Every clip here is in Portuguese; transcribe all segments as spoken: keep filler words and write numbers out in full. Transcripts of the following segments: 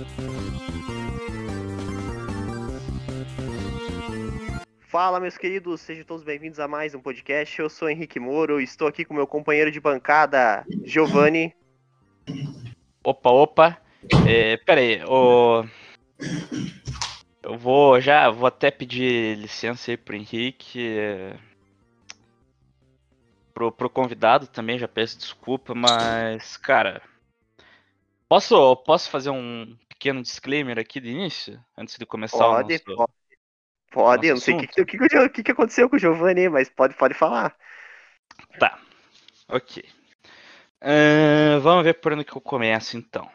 Fala, meus queridos, sejam todos bem-vindos a mais um podcast. Eu sou Henrique Moro e estou aqui com meu companheiro de bancada, Giovanni. Opa, opa. É, pera aí, ô... eu vou já, vou até pedir licença aí pro Henrique, é... pro, pro convidado também, já peço desculpa, mas, cara, posso, posso fazer um pequeno disclaimer aqui de início, antes de começar o Pode, nosso, pode, pode. Eu nosso não sei o que, assunto? o que, o que que aconteceu com o Giovanni, mas pode, pode falar. Tá, ok. Ahn, vamos ver por onde que eu começo, então.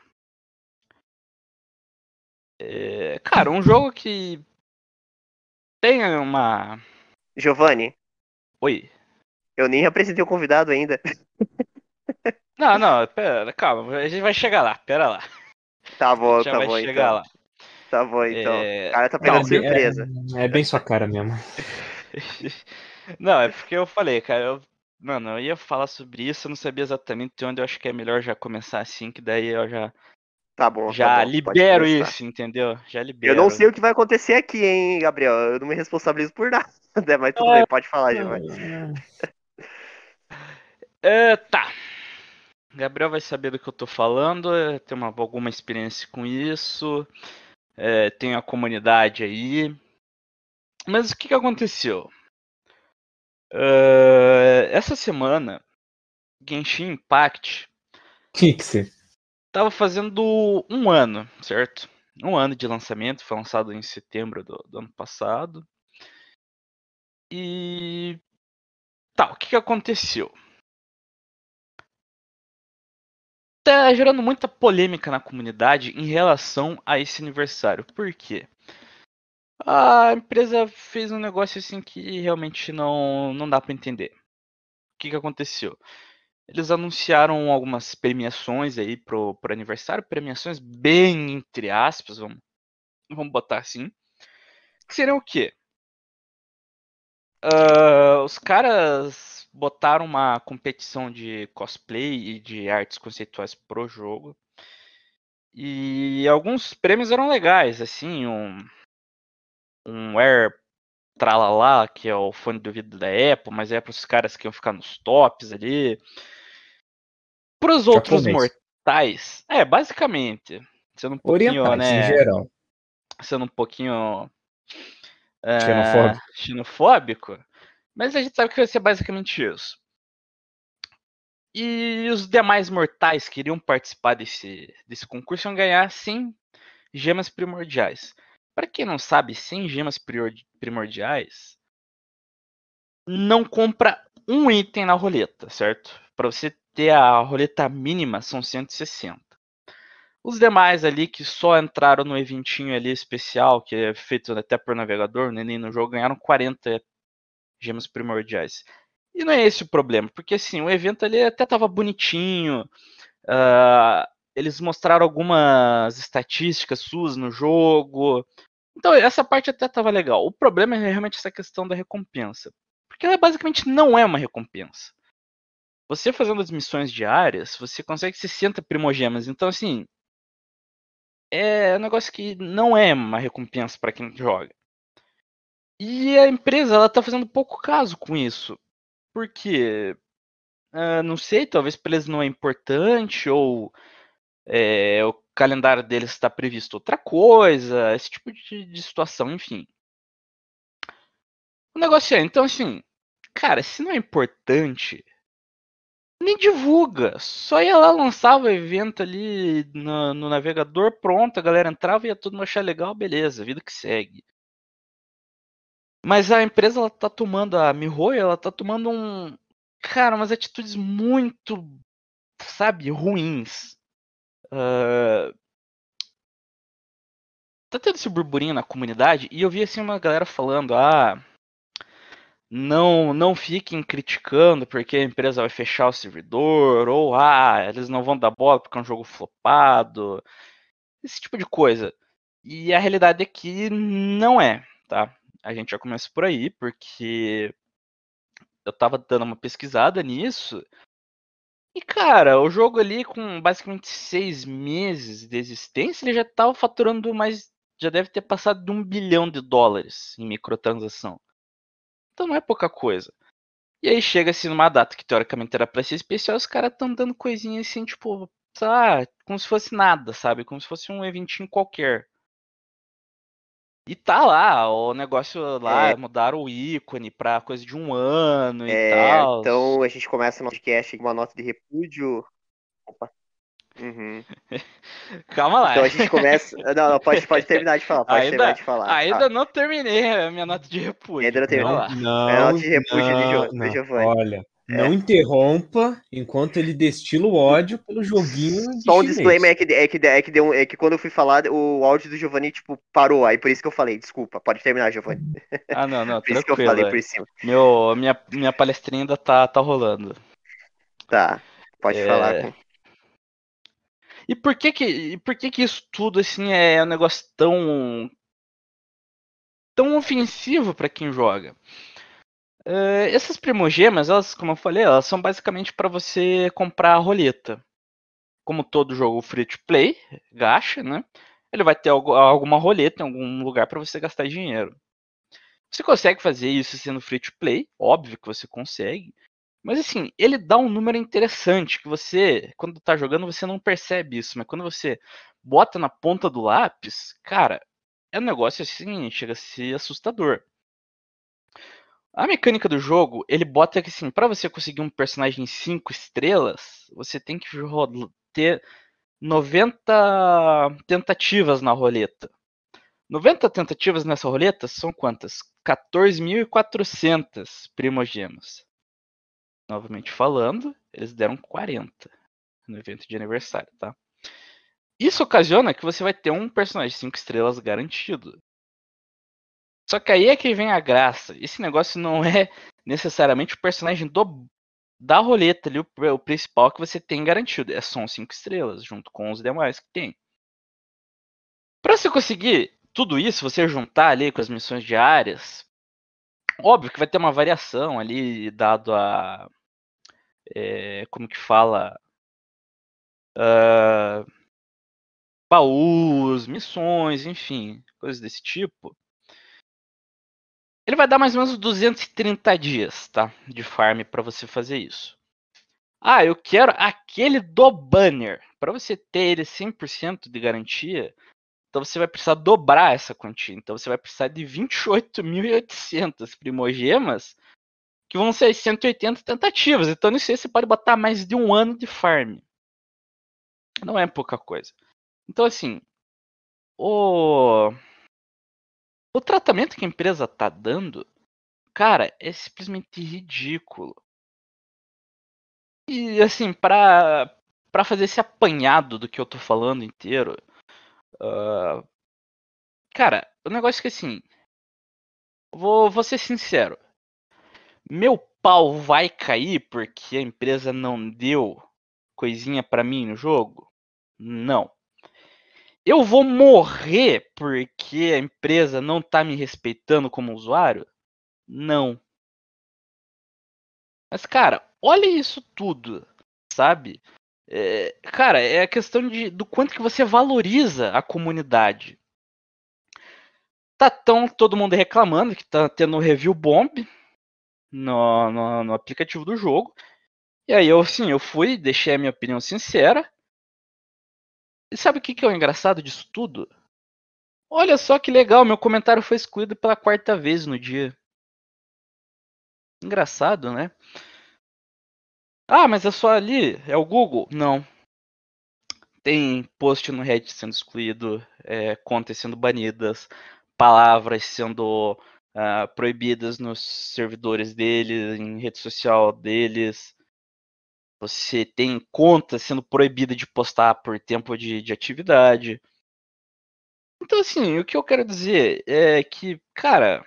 É, cara, um jogo que tem uma... Giovanni, Oi. eu nem apresentei o convidado ainda. Não, não, pera, calma, a gente vai chegar lá, pera lá. Tá A gente bom, já tá vai bom chegar então. lá. Tá bom então. O É... cara tá É, pegando Não, bem- surpresa. é, é bem sua cara mesmo. não, é porque eu falei, cara, eu... Mano, eu ia falar sobre isso, eu não sabia exatamente onde eu acho que é melhor já começar assim, que daí eu já, Tá bom, tá já bom. Pode libero começar. isso, entendeu? Já Eu não libero. sei o que vai acontecer aqui, hein, Gabriel. Eu não me responsabilizo por nada, mas tudo bem, pode falar, Giovanni. É, tá. Gabriel vai saber do que eu tô falando, é, tem uma, alguma experiência com isso, é, tem a comunidade aí. Mas o que que aconteceu? É, essa semana, Genshin Impact Tinha que ser. tava fazendo um ano, certo? Um ano de lançamento, foi lançado em setembro do, do ano passado. E tá, o que que aconteceu? Tá gerando muita polêmica na comunidade em relação a esse aniversário. Por quê? A empresa fez um negócio assim que realmente não, não dá pra entender. O que que aconteceu? Eles anunciaram algumas premiações aí pro, pro aniversário, premiações bem entre aspas, vamos, vamos botar assim. Que seriam o quê? Uh, os caras botaram uma competição de cosplay e de artes conceituais pro jogo. E alguns prêmios eram legais, assim, um, um Air Tralalá, que é o fone do ouvido da Apple, mas é para os caras que iam ficar nos tops ali. Para os outros Japonês. mortais, é, basicamente, sendo um pouquinho, Orientais, em né, geral. sendo um pouquinho uh, Xenofóbico. xenofóbico, mas a gente sabe que vai ser basicamente isso. E os demais mortais que iriam participar desse, desse concurso iam ganhar cem gemas primordiais. Para quem não sabe, cem gemas primordiais não compra um item na roleta, certo? Para você ter a roleta mínima são cento e sessenta. Os demais ali que só entraram no eventinho ali especial, que é feito até por navegador, nem no jogo, ganharam quarenta gemas primordiais. E não é esse o problema, porque assim, o evento ali até tava bonitinho, uh, eles mostraram algumas estatísticas suas no jogo, então essa parte até tava legal. O problema é realmente essa questão da recompensa, porque ela basicamente não é uma recompensa. Você fazendo as missões diárias, você consegue sessenta primogemas, então assim, é um negócio que não é uma recompensa para quem joga. E a empresa, ela tá fazendo pouco caso com isso. Por quê? Uh, não sei, talvez para eles não é importante, ou é, o calendário deles está previsto outra coisa, esse tipo de, de situação, enfim. O negócio é, então assim, cara, se não é importante, nem divulga. Só ia lá, lançava o evento ali no, no navegador, pronto, a galera entrava e ia todo mundo achar legal, beleza, vida que segue. Mas a empresa, ela tá tomando, a MiHoYo, ela tá tomando um... Cara, umas atitudes muito, sabe, ruins. Uh, tá tendo esse burburinho na comunidade e eu vi assim uma galera falando, ah, não, não fiquem criticando porque a empresa vai fechar o servidor, ou ah, eles não vão dar bola porque é um jogo flopado, esse tipo de coisa. E a realidade é que não é, tá? A gente já começa por aí, porque eu tava dando uma pesquisada nisso E, cara, o jogo ali com basicamente seis meses de existência, ele já tava faturando mais. Já deve ter passado de um bilhão de dólares em microtransação. Então não é pouca coisa. E aí chega-se numa data que teoricamente era pra ser especial, os caras tão dando coisinha assim, tipo, sei lá, como se fosse nada, sabe? Como se fosse um eventinho qualquer. E tá lá, o negócio É, lá, mudaram o ícone pra coisa de um ano e é, tal. então a gente começa no podcast com uma nota de repúdio. Opa. Uhum. Calma lá. Então a gente começa. Não, não, pode, pode terminar de falar, pode terminar ainda, de falar. Ah, ainda não terminei a minha nota de ainda repúdio. não Calma terminou. Não, lá. É a não, nota de repúdio de, não, jo, do não. Giovanni. Olha, É. não interrompa enquanto ele destila o ódio pelo joguinho de Só um disclaimer chinês. é que, é que, é que, deu, um- é que quando eu fui falar, o áudio do Giovanni, tipo, parou. Aí por isso que eu falei, desculpa, pode terminar, Giovanni. Ah, não, não, Por isso que eu tranquilo. falei É. por cima. Meu, minha, minha palestrinha ainda tá, tá rolando. Tá, pode falar É, com. E por que que, e por que que isso tudo assim é um negócio tão tão ofensivo pra quem joga? É, essas primogemas, elas, como eu falei, elas são basicamente pra você comprar a roleta. Como todo jogo free to play, gacha, né? Ele vai ter algo- alguma roleta em algum lugar pra você gastar dinheiro. Você consegue fazer isso sendo free to play, óbvio que você consegue. Mas assim, ele dá um número interessante que você, quando tá jogando, você não percebe isso, mas quando você bota na ponta do lápis, cara, é um negócio assim, chega a ser assustador. A mecânica do jogo, ele bota que assim, para você conseguir um personagem cinco estrelas, você tem que ter noventa tentativas na roleta. noventa tentativas nessa roleta são quantas? quatorze mil e quatrocentas primogemas. Novamente falando, eles deram quarenta no evento de aniversário, tá? Isso ocasiona que você vai ter um personagem cinco estrelas garantido. Só que aí é que vem a graça. Esse negócio não é necessariamente o personagem do, da roleta ali, o, o principal que você tem garantido. É só cinco estrelas, junto com os demais que tem. Para você conseguir tudo isso, você juntar ali com as missões diárias, óbvio que vai ter uma variação ali, dado a. É, como que fala? Uh, baús, missões, enfim, coisas desse tipo. Ele vai dar mais ou menos duzentos e trinta dias, tá? De farm para você fazer isso. Ah, eu quero aquele do banner. Para você ter ele cem por cento de garantia, então você vai precisar dobrar essa quantia. Então você vai precisar de vinte e oito mil e oitocentas primogemas, que vão ser cento e oitenta tentativas. Então nisso aí você pode botar mais de um ano de farm. Não é pouca coisa. Então assim, o, o tratamento que a empresa tá dando, cara, é simplesmente ridículo. E assim, pra, pra fazer esse apanhado do que eu tô falando inteiro, uh, cara, o negócio é que assim, vou, vou ser sincero, meu pau vai cair porque a empresa não deu coisinha pra mim no jogo? Não. Eu vou morrer porque a empresa não tá me respeitando como usuário? Não. Mas, cara, olha isso tudo, sabe? É, cara, é a questão de, do quanto que você valoriza a comunidade. Tá tão todo mundo reclamando que tá tendo review bomb no, no, no aplicativo do jogo. E aí eu, sim, eu fui, deixei a minha opinião sincera. E sabe o que, que é o engraçado disso tudo? Olha só que legal, meu comentário foi excluído pela quarta vez no dia. Engraçado, né? Ah, mas é só ali? É o Google? Não. Tem post no Reddit sendo excluído, é, contas sendo banidas, palavras sendo uh, proibidas nos servidores deles, em rede social deles. Você tem conta sendo proibida de postar por tempo de, de atividade. Então, assim, o que eu quero dizer é que, cara,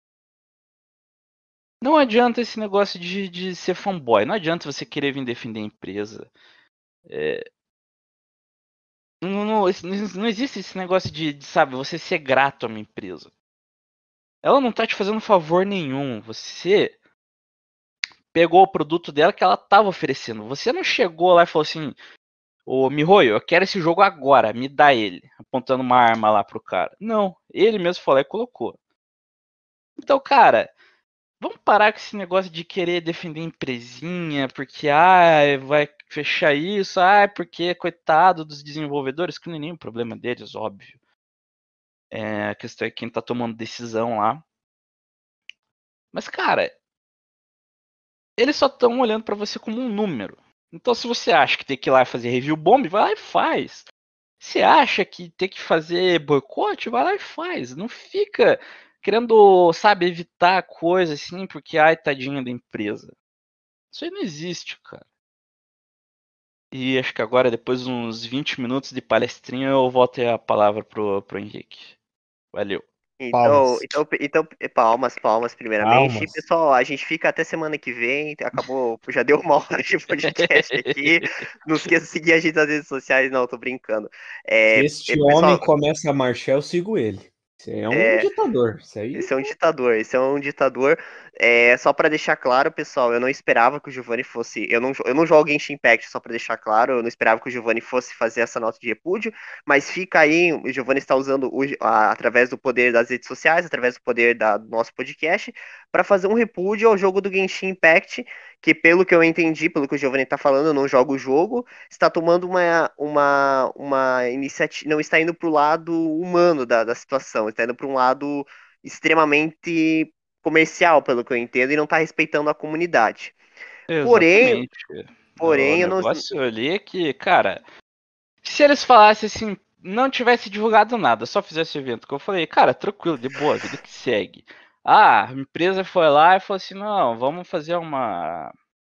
não adianta esse negócio de, de ser fanboy. Não adianta você querer vir defender a empresa. É, não, não, não existe esse negócio de, de, sabe, você ser grato a uma empresa. Ela não tá te fazendo favor nenhum. Você pegou o produto dela que ela tava oferecendo. Você não chegou lá e falou assim, ô Mihoyo, eu quero esse jogo agora, me dá ele. Apontando uma arma lá pro cara. Não, ele mesmo falou e colocou. Então, cara, vamos parar com esse negócio de querer defender empresinha, porque ah, vai fechar isso, ah, porque coitado dos desenvolvedores, que não é nem o problema deles, óbvio. É, a questão é quem tá tomando decisão lá. Mas, cara, eles só estão olhando pra você como um número. Então, se você acha que tem que ir lá e fazer review bomb, vai lá e faz. Se acha que tem que fazer boicote, vai lá e faz. Não fica querendo, sabe, evitar coisa assim, porque, ai, tadinha da empresa. Isso aí não existe, cara. E acho que agora, depois de uns vinte minutos de palestrinha, eu volto a palavra pro, pro Henrique. Valeu. Então, Palmas. então, então, palmas, palmas, primeiramente. Palmas. Pessoal, a gente fica até semana que vem. Acabou, já deu uma hora de podcast aqui. Não esqueça de seguir a gente nas redes sociais, não, tô brincando. É, Se este é, homem pessoal, começa a marchar, eu sigo ele. Esse é um É. ditador. Isso aí. esse é um ditador, esse é um ditador. É, só pra deixar claro, pessoal, eu não esperava que o Giovanni fosse. Eu não, eu não jogo Genshin Impact, só pra deixar claro, eu não esperava que o Giovanni fosse fazer essa nota de repúdio, mas fica aí, o Giovanni está usando o, a, através do poder das redes sociais, através do poder da, do nosso podcast, pra fazer um repúdio ao jogo do Genshin Impact, que pelo que eu entendi, pelo que o Giovanni tá falando, eu não jogo o jogo, está tomando uma, uma, uma iniciativa, não está indo pro lado humano da, da situação, está indo para um lado extremamente comercial, pelo que eu entendo, e não tá respeitando a comunidade. Porém, Exatamente. O porém, eu não. negócio ali é que, cara, se eles falassem assim, não tivesse divulgado nada, só fizesse o evento que eu falei, cara, tranquilo, de boa, vida que segue. Ah, a empresa foi lá e falou assim, não, vamos fazer uma,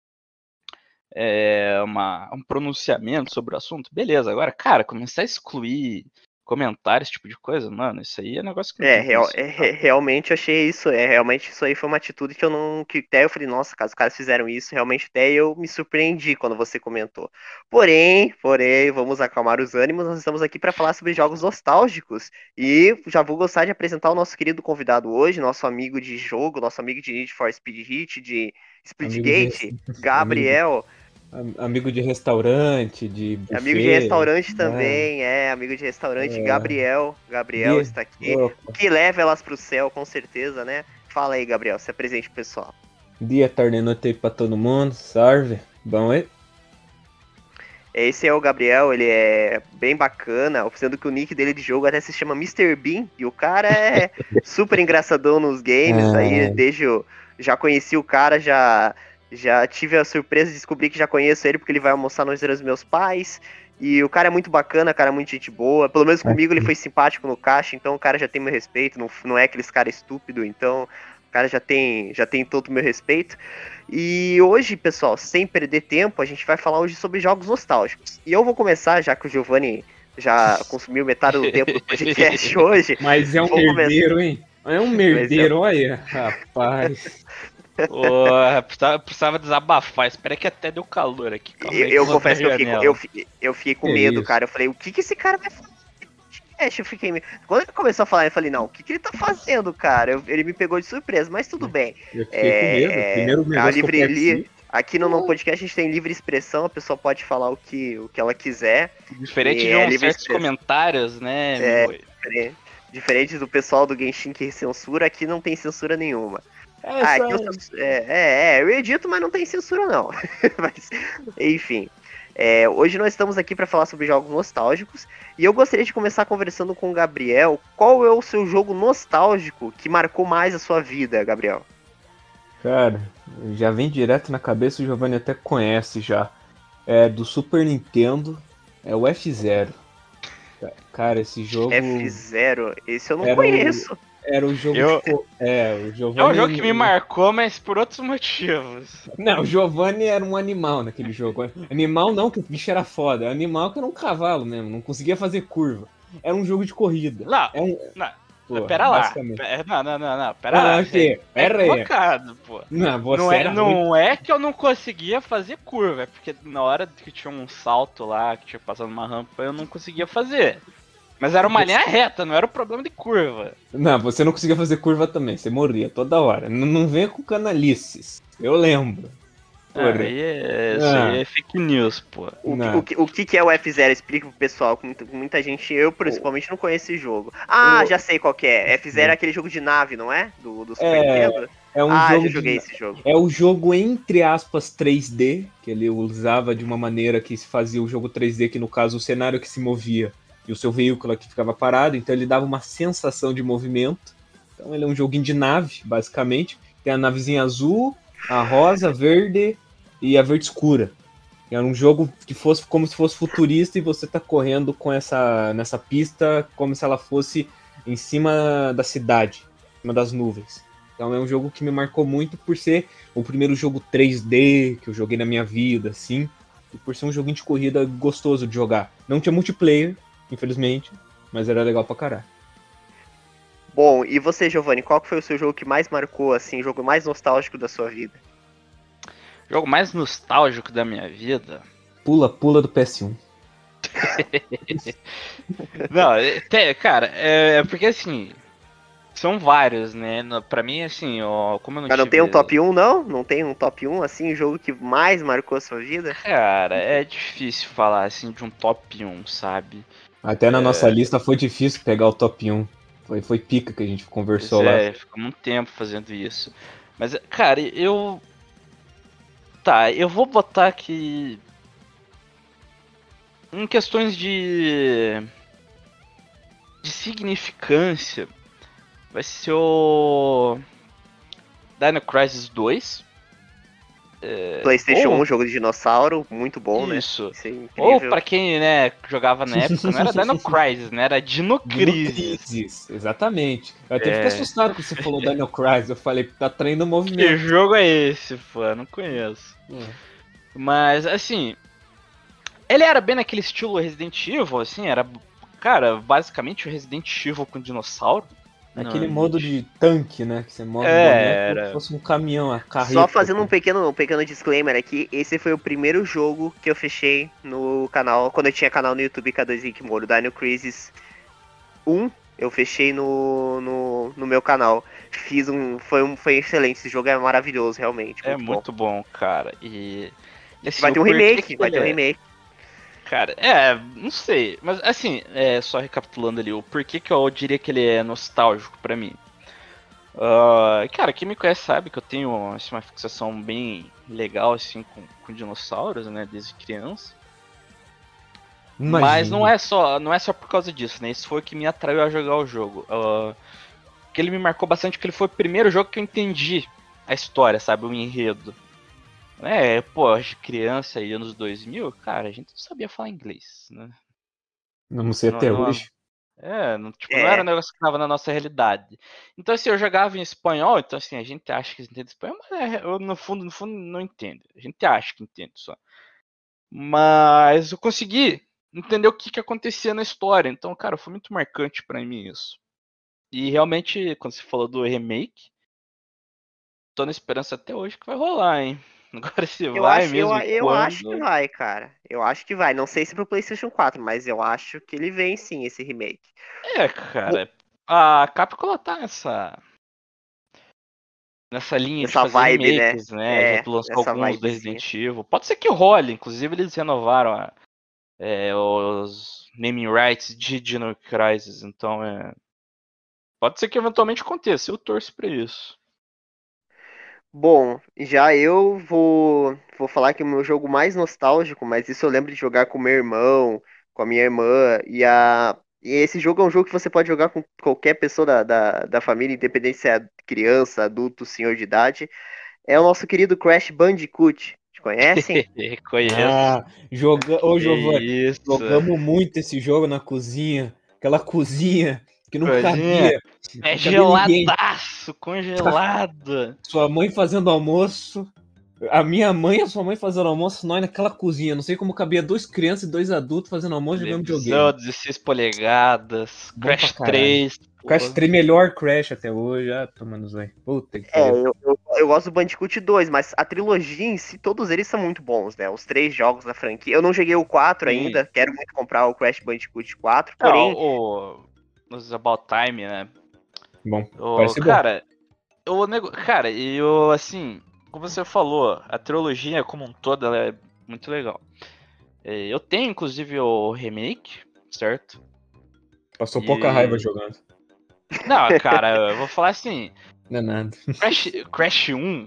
é, uma um pronunciamento sobre o assunto. Beleza, agora, cara, começar a excluir comentários, esse tipo de coisa, mano, isso aí é negócio que não É, tem real, condição, é, cara. re- realmente eu achei isso, é, realmente isso aí foi uma atitude que eu não, que até eu falei, nossa, cara, os caras fizeram isso, realmente até eu me surpreendi quando você comentou. Porém, porém, vamos acalmar os ânimos, nós estamos aqui para falar sobre jogos nostálgicos, e já vou gostar de apresentar o nosso querido convidado hoje, nosso amigo de jogo, nosso amigo de Need for Speed Heat, de Amigo de, Splitgate, amigo de, Gabriel. amigo de restaurante, de Amigo de buffet. restaurante né? também, é, amigo de restaurante, É. Gabriel. Gabriel Dia- está aqui. Opa. O que leva elas pro céu, com certeza, né? Fala aí, Gabriel, se apresente pro pessoal. Dia, tarde e noite aí pra todo mundo. Salve. Bom aí? Esse é o Gabriel, ele é bem bacana, sendo que o nick dele de jogo até se chama mister Bean, e o cara é super engraçadão nos games, É. aí desde eu já conheci o cara, já, já tive a surpresa de descobrir que já conheço ele, porque ele vai almoçar nos dias dos meus pais, e o cara é muito bacana, cara, muito gente boa, pelo menos comigo ele foi simpático no caixa, então o cara já tem meu respeito, não, não é aqueles cara estúpido, então o cara já tem, já tem todo o meu respeito. E hoje, pessoal, sem perder tempo, a gente vai falar hoje sobre jogos nostálgicos. E eu vou começar, já que o Giovanni já consumiu metade do tempo do podcast hoje. Mas é um Vou começar. merdeiro, hein? É um merdeiro, olha. Rapaz. Ô, precisava, precisava desabafar, espera que até deu calor aqui. Calma Eu, aí, eu vou confesso que abrir eu a fiquei, janela. eu, fi- eu fiquei com Que medo, isso? cara. Eu falei, o que, que esse cara vai fazer? Eu fiquei me- Quando ele começou a falar, eu falei, não, o que, que ele tá fazendo, cara? Eu- ele me pegou de surpresa, mas tudo bem. Eu fiquei com medo. É, Primeiro a negócio que eu livre, li- participo. aqui no No Podcast a gente tem livre expressão, a pessoa pode falar o que, o que ela quiser. Diferente E de é uns livre certos expressão. comentários, né? É. meu? Diferente- Diferente do pessoal do Genshin que censura, aqui não tem censura nenhuma. É, Ah, só- aqui eu, cens- é, é, é, eu edito, mas não tem censura não. Mas, enfim. É, hoje nós estamos aqui para falar sobre jogos nostálgicos e eu gostaria de começar conversando com o Gabriel. Qual é o seu jogo nostálgico que marcou mais a sua vida, Gabriel? Cara, já vem direto na cabeça, o Giovanni até conhece já. É do Super Nintendo, é o F zero. Cara, esse jogo F zero, esse eu não Era o- conheço. era o jogo Eu- de co- É, o É Giovanni. um jogo que me marcou, mas por outros motivos. Não, o Giovanni era um animal naquele jogo. Animal não, que o bicho era foda. Animal que era um cavalo mesmo, não conseguia fazer curva. Era um jogo de corrida. Não, É um... não, Pô, pera lá. basicamente. Pe- Não, não, não, não, pera Ah, lá. o quê? É, é Pera aí. equivocado, pô. Não, você Não é, era ruim. não é que eu não conseguia fazer curva, é porque na hora que tinha um salto lá, que tinha passado uma rampa, eu não conseguia fazer. Mas era uma linha reta, não era o problema de curva. Não, você não conseguia fazer curva também, você morria toda hora. Não, não venha com canalices. Eu lembro. Ah, aí é, isso aí é fake news, pô. O, que, o, que, o que que é o F zero? Explica pro pessoal, que muita, muita gente, eu principalmente, não conheço esse jogo. Ah, o- já sei qual que é. F zero é aquele jogo de nave, não é? Do, do Super É, Nintendo? é um Ah, jogo já joguei de, esse jogo. é o jogo entre aspas três D, que ele usava de uma maneira que se fazia o jogo três D, que no caso o cenário que se movia e o seu veículo que ficava parado, então ele dava uma sensação de movimento. Então ele é um joguinho de nave, basicamente. Tem a navezinha azul, a rosa, a verde e a verde escura. Era um jogo que fosse como se fosse futurista e você tá correndo com essa nessa pista como se ela fosse em cima da cidade, em cima das nuvens. Então é um jogo que me marcou muito por ser o primeiro jogo três D que eu joguei na minha vida, assim, e por ser um joguinho de corrida gostoso de jogar. Não tinha multiplayer, infelizmente, mas era legal pra caralho. Bom, e você, Giovanni, qual que foi o seu jogo que mais marcou, assim, o jogo mais nostálgico da sua vida? O jogo mais nostálgico da minha vida. Pula, pula do P S um. Não, é- te- cara, é, é porque assim. São vários, né? No- Pra mim, assim, ó, como eu não Mas não tem um tive. top um, não? Não tem um top um, assim, o jogo que mais marcou a sua vida? Cara, é difícil falar assim de um top um, sabe? Até na nossa lista foi difícil pegar o top um. Foi, foi pica que a gente Pois conversou lá. é, ficamos um tempo fazendo isso. Mas, cara, eu. Tá, eu vou botar aqui. Em questões de. De significância, vai ser o. Dino Crisis dois. PlayStation ou- um, jogo de dinossauro, muito bom, né? Isso. Isso é Ou incrível. pra quem, né, jogava na época, não era Dino Crisis, né? Era Dino Dino Crisis. Crisis, exatamente. Eu até fiquei É. assustado quando você falou Dino Crisis. Eu falei, tá traindo Que movimento. jogo é esse, pô? Eu não conheço. Mas, assim, ele era bem naquele estilo Resident Evil, assim, era, cara, basicamente o Resident Evil com dinossauro. Aquele Não, modo de tanque, né? Que você move o boneco É, como se era. fosse um caminhão, a carreta. Só fazendo um pequeno, um pequeno disclaimer aqui, esse foi o primeiro jogo que eu fechei no canal, quando eu tinha canal no YouTube K dois Henrique Moro, Dino Crisis um, eu fechei no, no, no meu canal. Fiz um foi, um. foi excelente, esse jogo é maravilhoso, realmente, É muito, muito bom, cara. E. Assim, Vai o ter um porquê remake, que vai ele ter um é- remake. Cara, é, não sei. Mas assim, é, só recapitulando ali, o porquê que eu diria que ele é nostálgico pra mim. Ah, cara, quem me conhece sabe que eu tenho assim, uma fixação bem legal assim com, com dinossauros, né, desde criança. Mas não Imagina. é só, não é só por causa disso, né? Isso foi o que me atraiu a jogar o jogo. Ah, que ele me marcou bastante porque ele foi o primeiro jogo que eu entendi a história, sabe, o enredo. É, pô, de criança aí anos dois mil, cara, a gente não sabia falar inglês, né? Não sei Não, até não, hoje. é, não, tipo, não era um É, negócio que tava na nossa realidade. Então, assim, eu jogava em espanhol, então, assim, a gente acha que entende espanhol, mas é, eu, no fundo, no fundo, não entendo. A gente acha que entende só. Mas eu consegui entender o que, que acontecia na história. Então, cara, foi muito marcante pra mim isso. E realmente, quando você falou do remake, tô na esperança até hoje que vai rolar, hein? Agora se eu vai acho, eu, mesmo e eu acho que quando. vai, cara. Eu acho que vai. Não sei se pro PlayStation quatro, mas eu acho que ele vem sim, esse remake. É, cara, a Capcom ela tá nessa, nessa linha de Essa fazer vibe, né? remakes, né? Já É, lançou essa alguns do vibezinha. Resident Evil. Pode ser que role, inclusive eles renovaram a- é, os naming rights de Dino Crisis, então é. Pode ser que eventualmente aconteça, eu torço pra isso. Bom, já eu vou, vou falar que o meu jogo mais nostálgico, mas isso eu lembro de jogar com meu irmão, com a minha irmã, e, a, e esse jogo é um jogo que você pode jogar com qualquer pessoa da, da, da família, independente se é criança, adulto, senhor de idade. É o nosso querido Crash Bandicoot. Te conhecem? Conheço. Ah, joga... Ô, Que Giovanni, isso. jogamos muito esse jogo na cozinha. Aquela cozinha que não Coisinha. cabia. É Não cabia ninguém. geladaço, congelado. Sua mãe fazendo almoço. A minha mãe e a sua mãe fazendo almoço, nós naquela cozinha. Não sei como cabia duas crianças e dois adultos fazendo almoço jogando Televisão, videogame. dezesseis polegadas, Bom pra Crash caralho. três. Crash Pô. três, melhor Crash até hoje. Ah, tomando zoio. Puta que É, pariu. eu, eu, eu gosto do Bandicoot dois, mas a trilogia em si, todos eles são muito bons, né? Os três jogos da franquia. Eu não joguei o quatro Sim. ainda, quero muito comprar o Crash Bandicoot quatro, É, porém, o. Nos About Time, né? Bom, O, parece bom. cara, eu nego... Cara, eu assim. como você falou, a trilogia como um todo ela é muito legal. É, eu tenho, inclusive, o remake, certo? Passou E- pouca raiva jogando. Não, cara, eu vou falar assim, Não é nada. Crash, Crash um,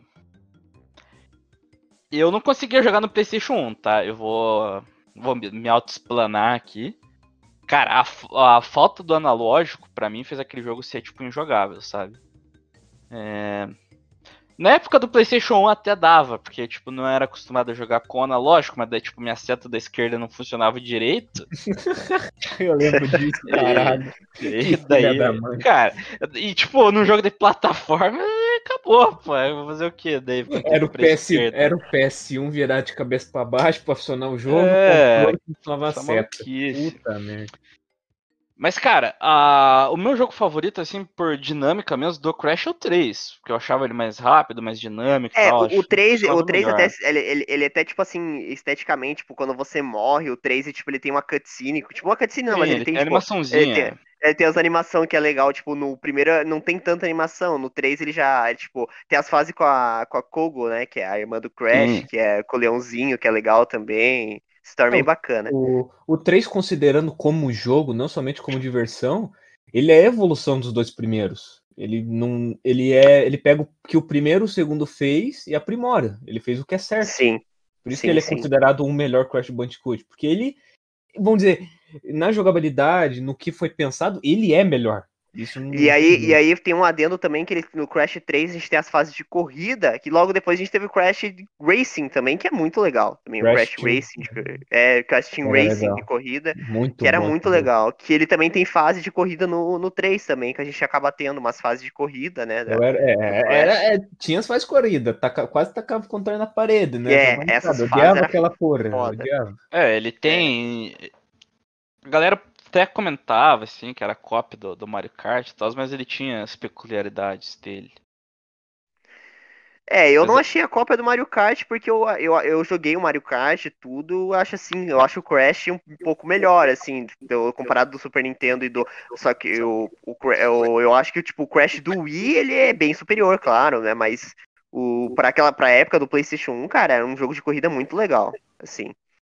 eu não conseguia jogar no PlayStation um, tá? Eu vou, vou me me auto-explanar aqui. Cara, a, f- a falta do analógico, pra mim, fez aquele jogo ser, tipo, injogável, sabe? É, Na época do PlayStation um até dava, porque, tipo, não era acostumado a jogar com analógico, mas daí, tipo, minha seta da esquerda não funcionava direito. Eu lembro disso, E, caralho. e Que filha da daí, mãe. cara, e, tipo, num jogo de plataforma, acabou, pô. Eu vou fazer o quê daí com Era aquele o pra P S, esquerda? era o P S um virar de cabeça pra baixo pra acionar o jogo, o É, controle funcionava a essa seta. maluquice. Puta merda. Mas, cara, a- o meu jogo favorito, assim, por dinâmica mesmo, do Crash é o três. Porque eu achava ele mais rápido, mais dinâmico e É, tal. o, o Acho que três, o funcionava três até, melhor. ele, ele, ele até, tipo assim, esteticamente, tipo, quando você morre, o três tipo, ele tem uma cutscene, tipo, uma cutscene não, Sim, mas ele ele tem, tem tipo, ele tem, animaçãozinha. ele tem as animações que é legal, tipo, no primeiro não tem tanta animação, no três ele já, tipo, tem as fases com a, com a Kogo, né, que é a irmã do Crash, Sim. que é com o Leãozinho, que é legal também, se torna É, bem o, bacana. o, o três, considerando como jogo, não somente como diversão, ele é a evolução dos dois primeiros. Ele não, ele é, ele pega o que o primeiro e o segundo fez e aprimora. Ele fez o que é certo. Sim, Por isso que sim, ele é sim. considerado um melhor Crash Bandicoot, porque ele, vamos dizer, na jogabilidade, no que foi pensado, ele é melhor. Isso E não tem aí, e dúvida. aí tem um adendo também que ele, no Crash três a gente tem as fases de corrida, que logo depois a gente teve o Crash Racing também, que é muito legal. Também o Crash Crash Team Racing, de, é, Crash Team era Racing de legal. corrida, Muito que era bom muito também. legal. Que ele também tem fase de corrida no, no três também, que a gente acaba tendo umas fases de corrida, né, Eu da- era, do é, Crash. era, é, tinha as faz corrida, taca, quase tacava o controle na parede, E né? é, Jogando essas nada. fases Odiava era aquela porra, foda. odiava. É, ele É. tem. A galera até comentava, assim, que era cópia do, do Mario Kart e tal, mas ele tinha as peculiaridades dele. É, eu Mas, não achei a cópia do Mario Kart porque eu, eu, eu joguei o Mario Kart e tudo, acho assim, eu acho o Crash um, um pouco melhor, assim, do- comparado do Super Nintendo e do, só que eu, o, Cra- eu, eu acho que tipo, o Crash do Wii, ele é bem superior, claro, né, mas o, pra aquela, pra época do PlayStation um, cara, era um jogo de corrida muito legal, assim.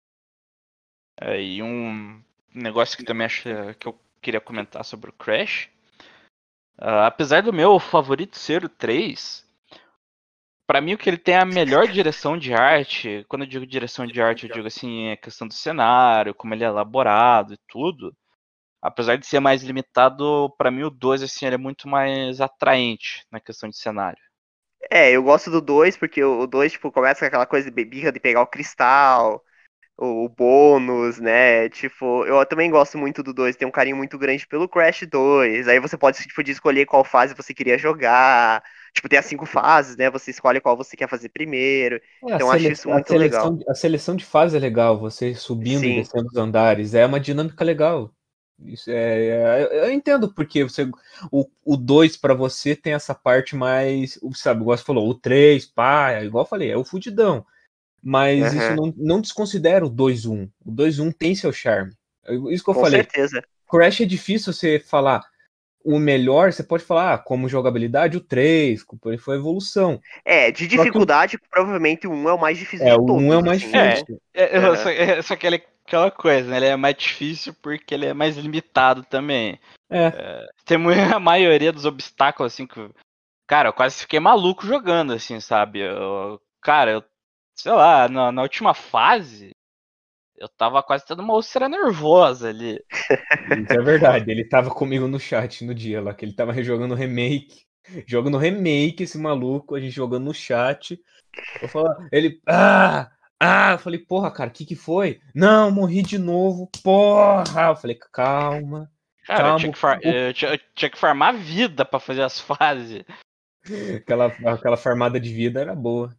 é, e um negócio que também acho que eu queria comentar sobre o Crash. Ah, apesar do meu favorito ser o três, pra mim o que ele tem é a melhor direção de arte. Quando eu digo direção de arte, eu digo assim, a questão do cenário, como ele é elaborado e tudo. Apesar de ser mais limitado, pra mim o dois assim, ele é muito mais atraente na questão de cenário. É, eu gosto do dois porque o dois tipo, começa com aquela coisa de bebirra de pegar o cristal, o bônus, né? Tipo, eu também gosto muito do dois, tenho um carinho muito grande pelo Crash dois. Aí você pode tipo, podia escolher qual fase você queria jogar. Tipo, tem as cinco fases, né? Você escolhe qual você quer fazer primeiro. É, a, Então eu acho sele- isso a muito legal. seleção, a seleção de fase é legal, você subindo e Sim. descendo os andares, é uma dinâmica legal. Isso é, é- eu entendo porque você, o, o dois para você tem essa parte mais, o- sabe, igual você falou, o três pá, é igual eu falei, é o fudidão. Mas isso Aham. não, não desconsidera o dois um. O dois um tem seu charme. É isso que eu Com falei. certeza. Crash é difícil você falar o melhor, você pode falar, ah, como jogabilidade, o três, ele foi evolução. É, de Só que o, dificuldade, provavelmente o um é o mais difícil é, de o um é o todos, mais assim, né? É, difícil. é, é, Aham. só, é, só que ele é aquela coisa, né? Ele é mais difícil porque ele é mais limitado também. É, É, tem muita- a maioria dos obstáculos, assim, que. Cara, eu quase fiquei maluco jogando, assim, sabe? Eu- cara, eu, sei lá, na, na última fase, eu tava quase tendo uma úlcera nervosa ali. isso é verdade. Ele tava comigo no chat no dia lá, que ele tava jogando remake. Jogando remake, esse maluco, a gente jogando no chat. Eu falo, ele, ah, ah, eu falei, porra, cara, o que que foi? Não, morri de novo, porra. Eu falei, calma, Cara, eu tinha calma. que, far- O- eu tinha, eu tinha que farmar vida pra fazer as fases. Aquela, aquela farmada de vida era boa.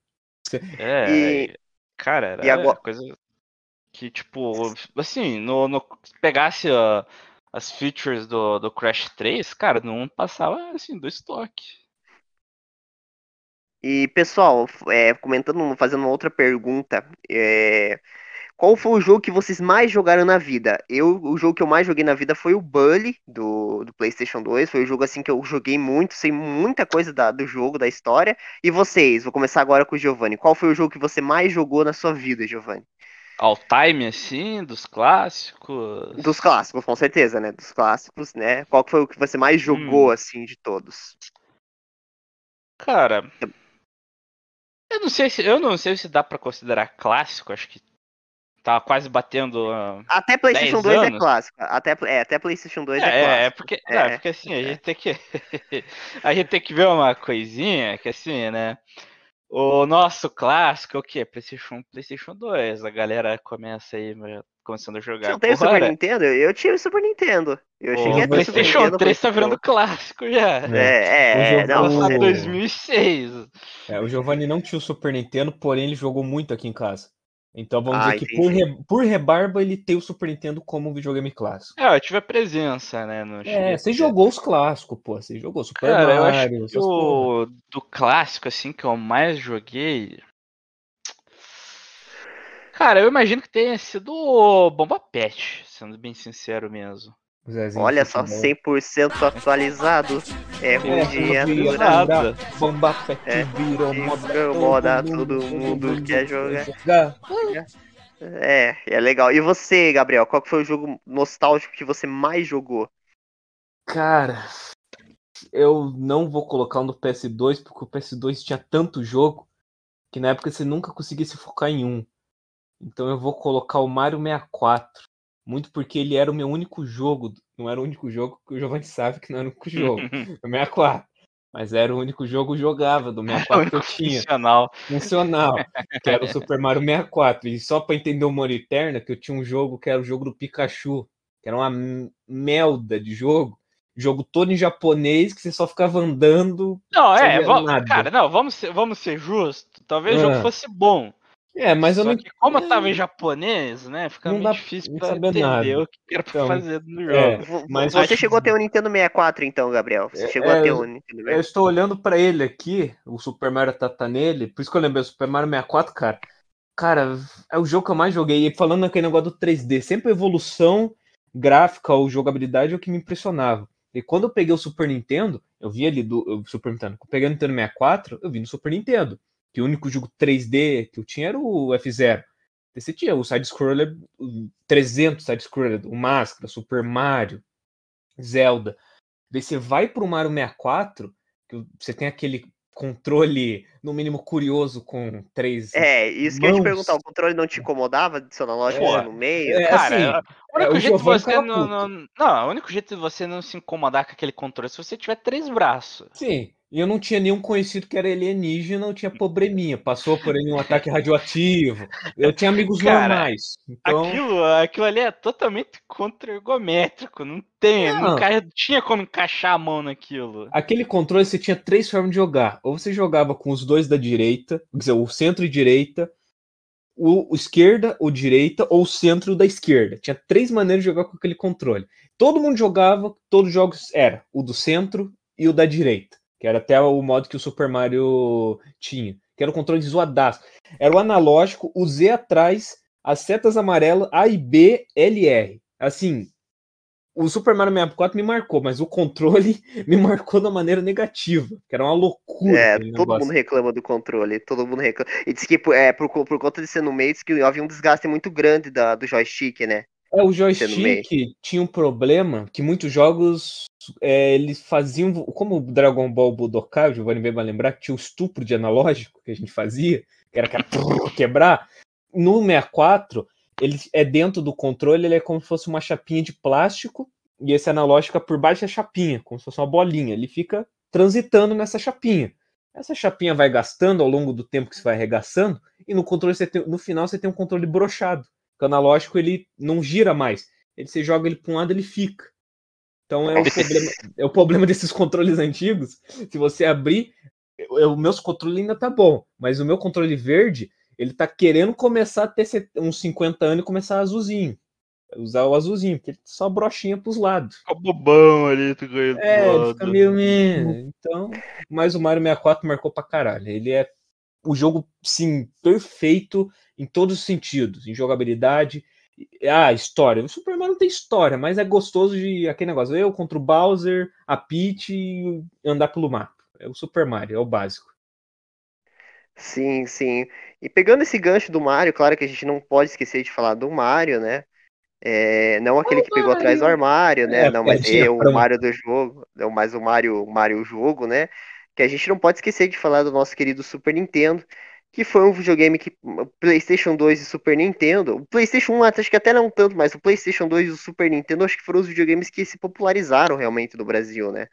É, E, cara, e era agora. coisa que, tipo, assim, no, no, se pegasse ó, as features do, do Crash três, cara, não passava, assim, do estoque. E, pessoal, é, comentando, fazendo uma outra pergunta. É, qual foi o jogo que vocês mais jogaram na vida? Eu, o jogo que eu mais joguei na vida foi o Bully, do, do, do PlayStation dois. Foi um jogo assim que eu joguei muito, sei muita coisa da, do jogo, da história. E vocês? Vou começar agora com o Giovanni. Qual foi o jogo que você mais jogou na sua vida, Giovanni? All time, assim, dos Dos clássicos. clássicos, com certeza, né? Dos clássicos, né? Qual que foi o que você mais jogou, Hum, assim, de todos? cara, eu não sei se eu não sei se dá pra considerar clássico, acho que tá quase batendo ah, Até PlayStation dez dois é anos. clássico. Até, é, até PlayStation dois É, é é, é clássico. porque, não, é É, porque assim, a é. gente tem que a gente tem que ver uma coisinha que assim, né? O nosso clássico é o quê? PlayStation um, PlayStation dois. A galera começa aí né, começando a Você jogar não tem o Super agora. Nintendo? Eu tive o Super Nintendo. Eu O cheguei Eu a vou ter te... Super PlayStation Nintendo, três tá PlayStation. virando clássico já. É. O, É, é, é, Vai não, com lançar Giov... certeza. dois mil e seis. é, o Giovanni não tinha o Super Nintendo, porém ele jogou muito aqui em casa. Então vamos dizer Ah, que por, entendi. re... por rebarba ele tem o Super Nintendo como um videogame clássico. É, eu tive a presença, né? Não cheguei É, a você ter. jogou os clássicos, pô. Você jogou Super Cara, eu acho Mario, que essas porra. o do clássico, assim, que eu mais joguei. Cara, eu imagino que tenha sido o Bomba Pet, sendo bem sincero mesmo. O Zezinho de Olha só, futebol. cem por cento atualizado. É ruim É, de como diria aturar. Tura, Nada. Bomba Pet É, virou moda, virou todo moda, mundo, todo todo mundo mundo quer quer jogar. jogar. É, é legal. E você, Gabriel, qual que foi o jogo nostálgico que você mais jogou? Cara, eu não vou colocar um do P S dois, porque o P S dois tinha tanto jogo que na época você nunca conseguia se focar em um. Então eu vou colocar o Mario sessenta e quatro. Muito porque ele era o meu único jogo. Não era o único jogo, porque o Giovanni sabe que não era o único jogo. O sessenta e quatro. Mas era o único jogo jogável do sessenta e É o quatro que eu único tinha. funcional. Funcional. Que era o Super Mario sessenta e quatro. E só pra entender o Humor Eterna, que eu tinha um jogo que era o jogo do Pikachu. Que era uma melda de jogo. Jogo todo em japonês, que você só ficava andando, Não, não é, sabia va- nada. cara, não, vamos ser, vamos ser justos. Talvez o jogo Ah, fosse bom. é, mas eu Só não, que como eu tava em é, japonês, né, fica não meio dá difícil pra pra saber entender nada. o que era pra Então, fazer no é, jogo. Vo- vo- mas Você Mas, chegou a ter o Nintendo sessenta e quatro, então, Gabriel? Você chegou a é, ter eu, o Nintendo eu sessenta e quatro? estou olhando pra ele aqui, o Super Mario tá, tá nele, por isso que eu lembrei, o Super Mario sessenta e quatro, cara, cara, é o jogo que eu mais joguei, e falando aquele negócio do três D, sempre a evolução gráfica ou jogabilidade é o que me impressionava. E quando eu peguei o Super Nintendo, eu vi ali do o Super Nintendo, eu peguei o Nintendo sessenta e quatro, eu vi no Super Nintendo, que o único jogo três D que eu tinha era o F-Zero. Você tinha o side-scroller, trezentos side-scroller, o Máscara, Super Mario, Zelda. Daí você vai pro Mario sessenta e quatro, que você tem aquele controle, no mínimo, curioso com três É, isso que eu ia te mãos. perguntar, o controle não te incomodava de seu analógico pô, ser no meio? É, cara, assim, o é, único o jeito de Giovanni você ficava não, puto. não. Não, o único jeito de você não se incomodar com aquele controle é se você tiver três braços. Sim, e eu não tinha nenhum conhecido que era alienígena, eu tinha probleminha. Passou por ele um ataque radioativo. Eu tinha amigos Cara, normais. Então, aquilo, aquilo ali é totalmente contra-ergométrico. Não tem, não não, ca- tinha como encaixar a mão naquilo. aquele controle você tinha três formas de jogar. Ou você jogava com os dois da direita, quer dizer, o centro e direita, o, o esquerda, o direita ou o centro da esquerda. Tinha três maneiras de jogar com aquele controle. Todo mundo jogava, todos os jogos era o do centro e o da direita, que era até o modo que o Super Mario tinha, que era o controle zoadaço. Era o analógico, o Z atrás, as setas amarelas, A e B, L R. Assim, o Super Mario sessenta e quatro me marcou, mas o controle me marcou de uma maneira negativa, que era uma loucura É, aquele todo mundo negócio. reclama do controle, todo mundo reclama. E diz que é, por, por conta de ser no meio, diz que havia um desgaste muito grande da, do joystick, né? É, o Ser no meio. joystick tinha um problema que muitos jogos é, eles faziam, como o Dragon Ball Budokai, o Giovanni vai lembrar que tinha o estupro de analógico que a gente fazia, que era aquela quebrar. No sessenta e quatro, ele é dentro do controle, ele é como se fosse uma chapinha de plástico e esse analógico é por baixo da chapinha, como se fosse uma bolinha. Ele fica transitando nessa chapinha. Essa chapinha vai gastando ao longo do tempo que você vai arregaçando e no controle você tem, no final você tem um controle brochado. O analógico ele não gira mais. Ele, você joga ele para um lado, ele fica. Então é o problema, Nossa. é o problema desses controles antigos. Se você abrir, o meu controle ainda tá bom, mas o meu controle verde, ele tá querendo começar a ter uns cinquenta anos e começar azulzinho. Usar o azulzinho, porque ele só brochinha pros lados. Fica bobão ali, tu ganha do É, ele fica lado. meio. Então, mas o Mario sessenta e quatro marcou pra caralho. Ele é o jogo, sim, perfeito em todos os sentidos. Em jogabilidade, Ah, história. O Super Mario não tem história, mas é gostoso de aquele negócio. Eu contra o Bowser, a Peach e andar pelo mapa. É o Super Mario, é o básico. Sim, sim. E pegando esse gancho do Mario, claro que a gente não pode esquecer de falar do Mario, né? É, não aquele que pegou atrás do Mario! armário, É né? a Não, mas piadinha é o pronta. Mario do jogo, não, mas o Mario, Mario jogo, né? Que a gente não pode esquecer de falar do nosso querido Super Nintendo, que foi um videogame que o PlayStation dois e Super Nintendo, o PlayStation um acho que até não tanto, mas o PlayStation dois e o Super Nintendo acho que foram os videogames que se popularizaram realmente no Brasil, né?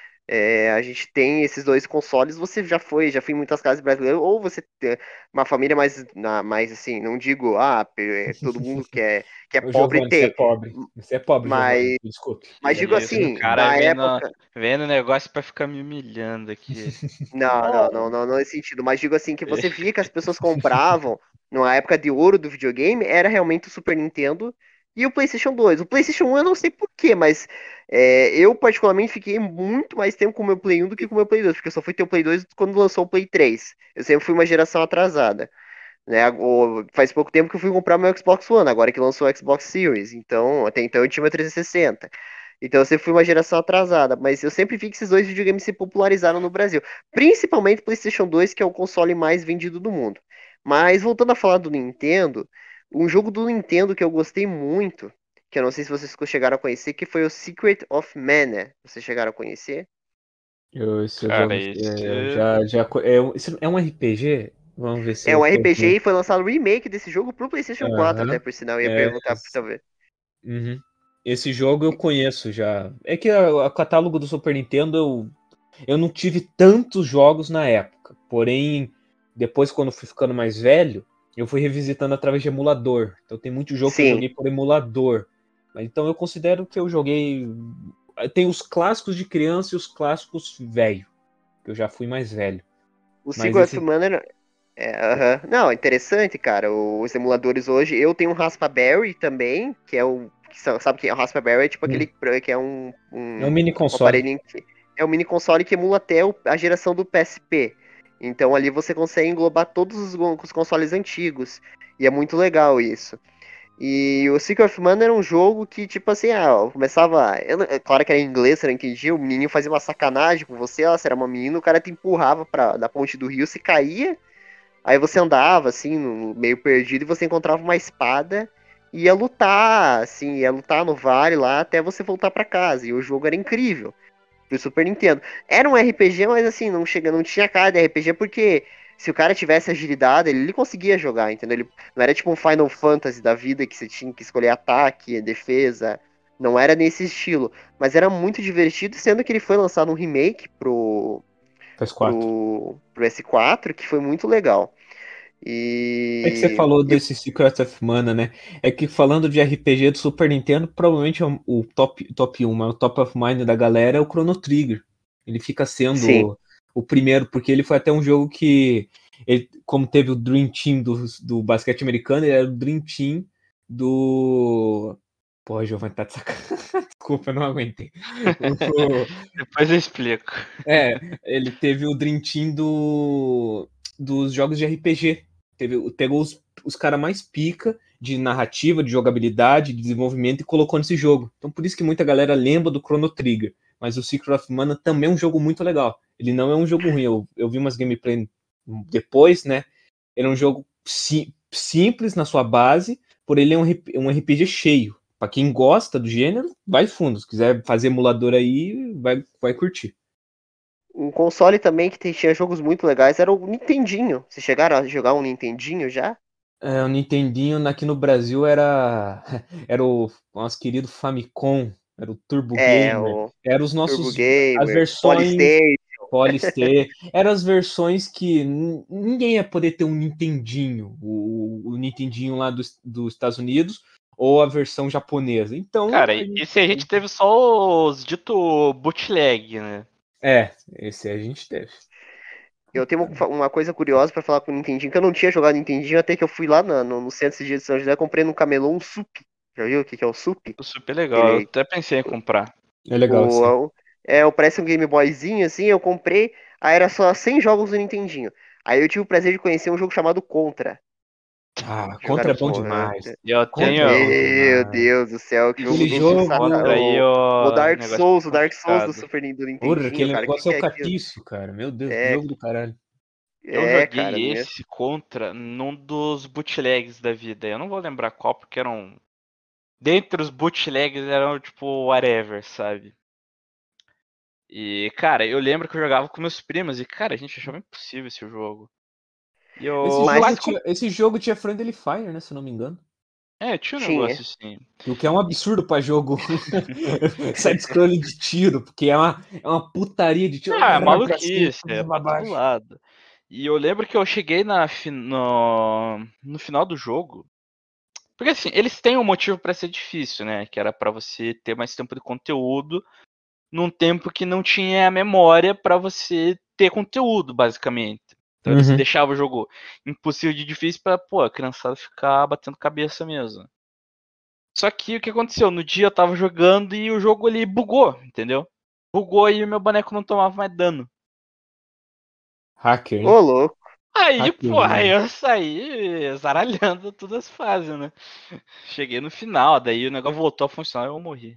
É, a gente tem esses dois consoles, você já foi, já foi em muitas casas brasileiras, ou você tem uma família mais, na- mais assim, não digo, ah, pe- todo mundo que é, que é Ô, pobre Giovanni, você é tem, pobre. Você é pobre, Giovanni. mas, Desculpe. mas Que digo isso, o assim, cara na vendo, época, vendo negócio pra ficar me humilhando aqui. não, não, não, não, não nesse sentido, mas digo assim, que você via que as pessoas compravam, numa época de ouro do videogame, era realmente o Super Nintendo e o PlayStation dois. O PlayStation um eu não sei por quê, mas é, eu particularmente fiquei muito mais tempo com o meu Play um do que com o meu Play dois, porque eu só fui ter o Play dois quando lançou o Play três. Eu sempre fui uma geração atrasada, né? O- Faz pouco tempo que eu fui comprar meu Xbox One, agora que lançou o Xbox Series. Então, até então eu tinha meu trezentos e sessenta. Então eu sempre fui uma geração atrasada, mas eu sempre vi que esses dois videogames se popularizaram no Brasil. Principalmente o PlayStation dois, que é o console mais vendido do mundo. Mas voltando a falar do Nintendo, um jogo do Nintendo que eu gostei muito, que eu não sei se vocês chegaram a conhecer, que foi o Secret of Mana. Vocês chegaram a conhecer? Eu, esse eu já, Cara, ouvi- é, esse. já, já, é, um- esse é um R P G? Vamos ver se É eu um tô R P G bem. e foi lançado o remake desse jogo pro PlayStation quatro, até Aham. por sinal. Eu ia É, perguntar pra talvez. uhum. Esse jogo eu conheço já. É que o catálogo do Super Nintendo eu, eu não tive tantos jogos na época. Porém, depois, quando fui ficando mais velho, eu fui revisitando através de emulador. Então tem muito jogo que eu Sim, joguei por emulador. Mas então eu considero que eu joguei. Tem os clássicos de criança e os clássicos velho. Que eu já fui mais velho. o Mas Secret of esse. Mana. É, aham. Não, interessante, cara. Os emuladores hoje. Eu tenho um Raspberry também, que é o. Que são- sabe o que é o Raspberry? É tipo aquele Hum, pro- que é um, é um um, mini um console. aparelhinho que é um mini console que emula até o- a geração do P S P. Então ali você consegue englobar todos os, go- os consoles antigos. E é muito legal isso. E o Secret of Mana era um jogo que, tipo assim, ah, eu começava. Eu, não- é claro que era em inglês, você não entendia. O menino fazia uma sacanagem com você, ó, você era uma menina, o cara te empurrava pra, da ponte do rio, você caía. Aí você andava, assim, no- meio perdido, e você encontrava uma espada e ia lutar, assim, ia lutar no vale lá até você voltar pra casa. E o jogo era incrível pro Super Nintendo. Era um R P G, mas assim, não chega, não tinha cara de R P G porque se o cara tivesse agilidade, ele, ele conseguia jogar, entendeu? Ele, não era tipo um Final Fantasy da vida que você tinha que escolher ataque, defesa. Não era nesse estilo, mas era muito divertido, sendo que ele foi lançado um remake pro, P S quatro. pro, pro S quatro, que foi muito legal. É que você E, falou e desse Secret of Mana, né? É que falando de R P G do Super Nintendo, provavelmente é o o top, top um, mas o top of mind da galera é o Chrono Trigger. Ele fica sim, sendo o primeiro, porque ele foi até um jogo que, ele, como teve o Dream Team do, do basquete americano, ele era o Dream Team do. Porra, Giovanni, tá de sacanagem. Desculpa, eu não aguentei. O- Depois eu explico. é, ele teve o Dream Team do, dos jogos de R P G. Teve, pegou os, os caras mais pica de narrativa, de jogabilidade, de desenvolvimento e colocou nesse jogo. Então por isso que muita galera lembra do Chrono Trigger. Mas o Secret of Mana também é um jogo muito legal. Ele não é um jogo ruim. Eu, eu vi umas gameplay depois, né? Ele é um jogo si, simples na sua base, porém ele é um, um R P G cheio. Pra quem gosta do gênero, vai fundo. Se quiser fazer emulador aí, vai, vai curtir. um console também que te- tinha jogos muito legais era o Nintendinho. Vocês chegaram a jogar um Nintendinho já? É, o Nintendinho aqui no Brasil era era o nosso querido Famicom, era o Turbo É, Gamer, o eram os Turbo nossos as Gamer, versões Polystation. Polystation, eram as versões que n- ninguém ia poder ter um Nintendinho, o, o Nintendinho lá dos, dos Estados Unidos ou a versão japonesa. Então, Cara, a e gente- e se a gente teve só os dito bootleg, né? é, esse a gente teve. Eu tenho uma uma coisa curiosa pra falar com o Nintendinho, que eu não tinha jogado Nintendinho até que eu fui lá na- no, no centro de São José, comprei no camelô um Sup. Já viu o que que é o Sup? Super legal. Eu Aquele, até pensei em comprar. É legal assim. o, o- é, parece um Game Boyzinho, assim, eu comprei, aí era só cem jogos do Nintendinho. Aí eu tive o prazer de conhecer um jogo chamado Contra. Ah, Jogaram Contra é bom Monster demais. Hunter. Eu Contra tenho é bom Meu demais. Deus do céu, que jogo Aquele do jogo- Sata- Contra aí o, o, o Dark negócio Souls, o Dark Souls do complicado. Super Nintendo, do Porra, Nintendinho, aquele cara. Que negócio que é o é aquilo? catiço, cara. Meu Deus, que É, jogo do caralho. Eu é, cara, joguei né? esse Contra num dos bootlegs da vida. Eu não vou lembrar qual, porque eram. Dentre os bootlegs eram tipo whatever, sabe? E, cara, eu lembro que eu jogava com meus primos e, cara, a gente achava impossível esse jogo. E eu, Esse o jogo, Mas- básico. tinha, esse jogo tinha Friendly Fire, né? Se eu não me engano. É, tinha um Tinha. negócio assim. O que é um absurdo pra jogo side-scroll de tiro, porque é uma, é uma putaria de tiro. Ah, é Pra cima, maluquice, é pra pra todo baixo. lado. E eu lembro que eu cheguei na, fi- no, no final do jogo. Porque assim, eles têm um motivo pra ser difícil, né? Que era pra você ter mais tempo de conteúdo num tempo que não tinha a memória pra você ter conteúdo, basicamente. Então eles Uhum. deixavam o jogo impossível de difícil pra, pô, a criançada ficar batendo cabeça mesmo. Só que o que aconteceu? No dia eu tava jogando e o jogo ele bugou, entendeu? Bugou e o meu boneco não tomava mais dano. Hacker, hein? Ô, louco. Aí, pô, aí Hackerzinho. eu saí zaralhando todas as fases, né? Cheguei no final, daí o negócio voltou a funcionar e eu morri.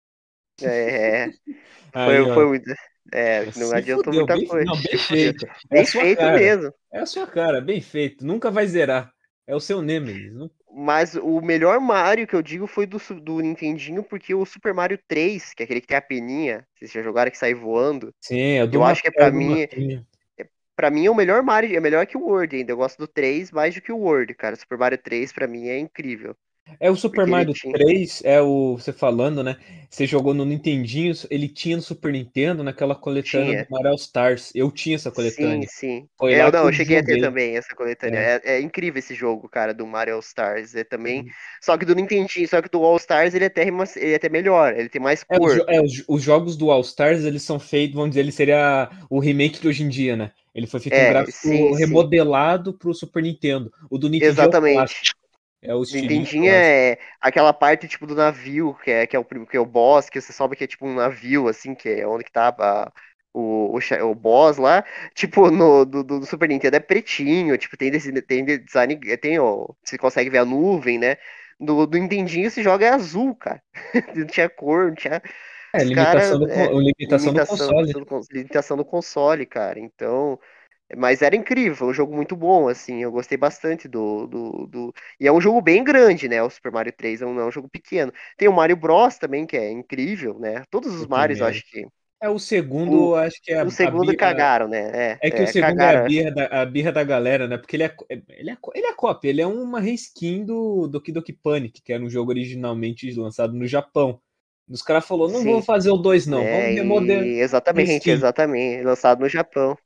É, Aí, foi, ó. foi muito. É, não Se adiantou fudeu, muita bem, coisa. não, bem Se fudeu. feito. É a Bem sua feito cara. mesmo. É a sua cara, bem feito. Nunca vai zerar. É o seu Nemesis. Não- Mas o melhor Mario que eu digo foi do, su- do Nintendinho, porque o Super Mario três, que é aquele que tem a peninha, vocês já jogaram que sai voando, Sim, é do eu acho que é pra rapel do mim, mapinha. pra mim é o melhor Mario, é melhor que o World ainda. Eu gosto do três mais do que o World, cara. Super Mario três pra mim é incrível, É o Super porque ele Mario tinha, três, é o. Você falando, né? Você jogou no Nintendinho, ele tinha no Super Nintendo naquela coletânea do tinha. Mario All Stars. Eu tinha essa Sim, coletânea. sim. Foi É, lá eu que não, eu eu cheguei a ter joguei. também essa coletânea. É. É, é incrível esse jogo, cara, do Mario All Stars. É também. Só que do Nintendinho, só que do All Stars ele é até, rema- ele é até melhor, ele tem mais É, os, cor. jo- é, os, os jogos do All Stars, eles são feitos, vamos dizer, ele seria o remake de hoje em dia, né? Ele foi feito um É, sim, gráfico sim. remodelado pro Super Nintendo. O do Nintendinho é o Exatamente. clássico. É o Do estilinho Nintendinho clássico. é aquela parte tipo do navio, que é, que é o prim- que é o boss, que você sobe que é tipo um navio, assim, que é onde que tá a- o, o, cha- o boss lá. Tipo, no do, do do Super Nintendo é pretinho, tipo, tem desse, tem de- design, tem, ó, você consegue ver a nuvem, né? Do, do Nintendinho esse jogo é azul, cara. Não tinha cor, não tinha. É, Os limitação caras. do, É, con- limitação do limitação, console. limitação do cons- limitação do console, cara. Então. Mas era incrível, foi um jogo muito bom, assim, eu gostei bastante do, do, do... E é um jogo bem grande, né, o Super Mario três é um, não é um jogo pequeno. Tem o Mario Bros também, que é incrível, né, todos os O Marios, eu primeiro. acho que... É, o O, segundo, acho que é o a, a, segundo bi- a- cagaram, né, é, é que o é, segundo é a cagaram. birra da, a birra da galera, né? Porque ele é, ele é, ele é cópia, ele é uma reskin do Doki Doki Panic, que era um jogo originalmente lançado no Japão. Os caras falaram, não vamos Sim, fazer o dois não, vamos né, remodelar e exatamente, reskin. exatamente, lançado no Japão.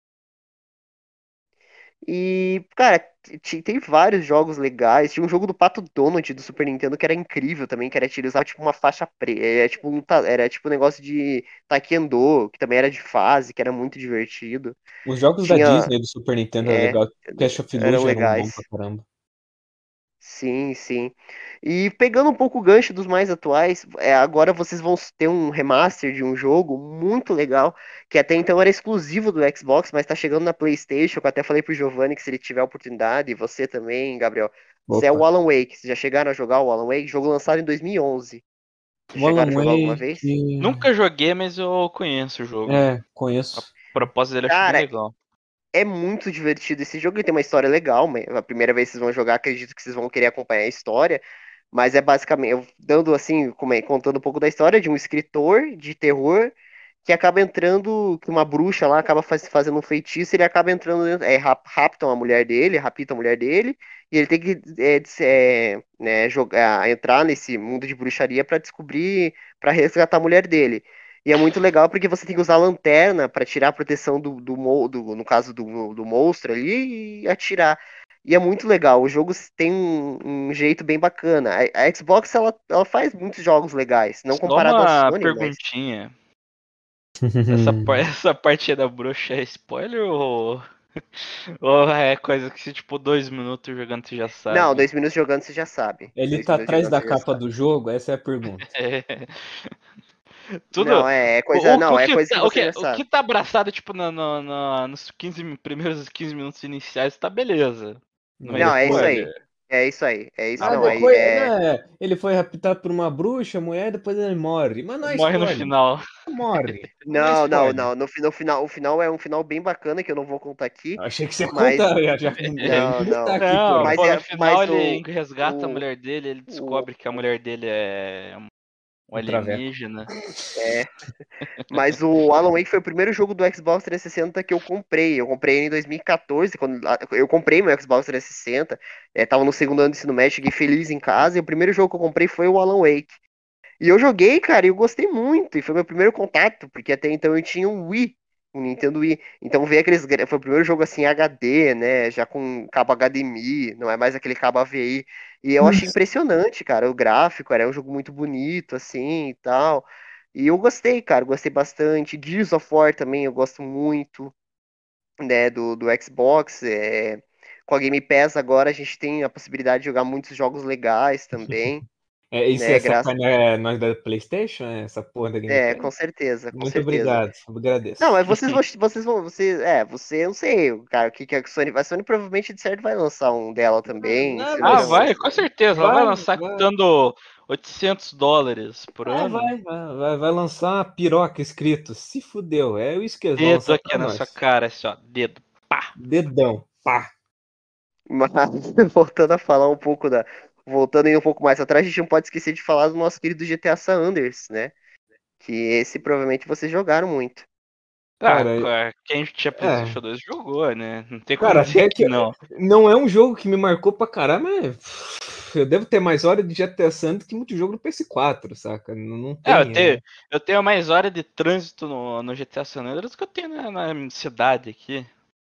E, cara, t- tem vários jogos legais. Tinha um jogo do Pato Donald do Super Nintendo que era incrível também, que era ele usava tipo uma faixa preta. Era tipo um, ta- era tipo um negócio de taekwondo, que também era de fase, que era muito divertido. Os jogos da Tinha, Disney do Super Nintendo era é, legal. Cash of eram Illusion era um bom pra legais. caramba. Sim, sim. E pegando um pouco o gancho dos mais atuais, é, agora vocês vão ter um remaster de um jogo muito legal, que até então era exclusivo do Xbox, mas tá chegando na PlayStation, que eu até falei pro Giovanni que se ele tiver oportunidade, e você também, Gabriel, é o Opa. Alan Wake. Vocês já chegaram a jogar o Alan Wake? Jogo lançado em dois mil e onze. Já O Alan chegaram a jogar alguma Wake. vez? Nunca joguei, mas eu conheço o jogo. É, A conheço. proposta dele eu acho bem Cara, legal. é muito divertido esse jogo, ele tem uma história legal, mas a primeira vez que vocês vão jogar, acredito que vocês vão querer acompanhar a história. Mas é basicamente, eu dando assim, como é, contando um pouco da história de um escritor de terror que acaba entrando, que uma bruxa lá acaba faz- fazendo um feitiço, ele acaba entrando, dentro- é, rap- raptam a mulher dele, raptam a mulher dele, e ele tem que é, des- é, né, jogar, entrar nesse mundo de bruxaria pra descobrir, pra resgatar a mulher dele. E é muito legal porque você tem que usar a lanterna pra tirar a proteção do, do, mo- do- no caso do, do monstro ali e atirar. E é muito legal. O jogo tem um, um jeito bem bacana. A, a Xbox ela, ela faz muitos jogos legais, não Só comparado à uma Sony, mas perguntinha. Essa, par- essa parte da bruxa é spoiler ou... ou é coisa que se tipo dois minutos jogando você já não, sabe? dois minutos jogando você já sabe. Ele Dois tá minutos atrás jogando da você já capa sabe. do jogo? Essa é a pergunta. É. Tudo. Não, é, é O, coisa, o, não, o é que coisa que tá, o você que, já o que sabe. tá abraçado, tipo, no, no- no- nos quinze, mi- primeiros quinze minutos iniciais, tá beleza. Não é Não, é isso Depois, aí. spoiler. É isso aí, é isso Ah, não, aí depois, é... né, ele foi raptado por uma bruxa, mulher, depois ele morre. Mas não é Morre no spoiler. final. Morre. Não é Não, não, spoiler. não, no, fi- no final, o final é um final bem bacana, que eu não vou contar aqui, Achei que você ia mas... contar, já, já, Não, ele tá não, aqui, Não, porra. mas pô, no é, final mas o... ele resgata a o, mulher dele, ele o, descobre que a mulher dele é um Um traveco. alienígena. é, mas o Alan Wake foi o primeiro jogo do Xbox trezentos e sessenta que eu comprei. Eu comprei ele em dois mil e quatorze, quando eu comprei meu Xbox trezentos e sessenta. É, tava no segundo ano de ensino médio, cheguei feliz em casa. E o primeiro jogo que eu comprei foi o Alan Wake. E eu joguei, cara, e eu gostei muito. E foi meu primeiro contato, porque até então eu tinha um Wii, um Nintendo Wii. Então ver aqueles. gra- Foi o primeiro jogo assim H D, né? Já com cabo H D M I, não é mais aquele cabo A V I. E eu achei impressionante, cara. O gráfico era um jogo muito bonito, assim e tal. E eu gostei, cara, gostei bastante. Gears of War também eu gosto muito, né? Do, do Xbox. É... Com a Game Pass agora a gente tem a possibilidade de jogar muitos jogos legais também, É, isso né? é Graças. sacanagem, é nós da PlayStation, é essa porra da Game É, Pass? com certeza, com Muito certeza. obrigado, Não, agradeço. mas vocês vão, vocês vão, você, é, você, eu não sei, cara, o que que a Sony vai, a Sony provavelmente de certo vai lançar um dela também, Não, se vai Ah, ser um, mas vai, com certeza. Ela vai vai, lançar vai, custando oitocentos dólares por vai, ano. vai, vai, vai, vai lançar uma piroca escrito, se fudeu, é isso que eles vão Dedo lançar aqui pra na sua nós. cara, assim, ó. Dedo. Pá. Dedão, pá. mas voltando a falar um pouco da, voltando aí um pouco mais atrás, a gente não pode esquecer de falar do nosso querido G T A San Andreas, né? Que esse provavelmente vocês jogaram muito. Ah, Cara, ca- quem tinha é, PlayStation dois jogou, né? Não tem como cara, dizer até que que não. não é um jogo que me marcou pra caramba, mas eu devo ter mais hora de G T A San do que muito jogo no P S quatro, saca? Não, não É, eu tem, é. tenho, eu tenho mais hora de trânsito no, no G T A San Andreas do que eu tenho na, na cidade aqui.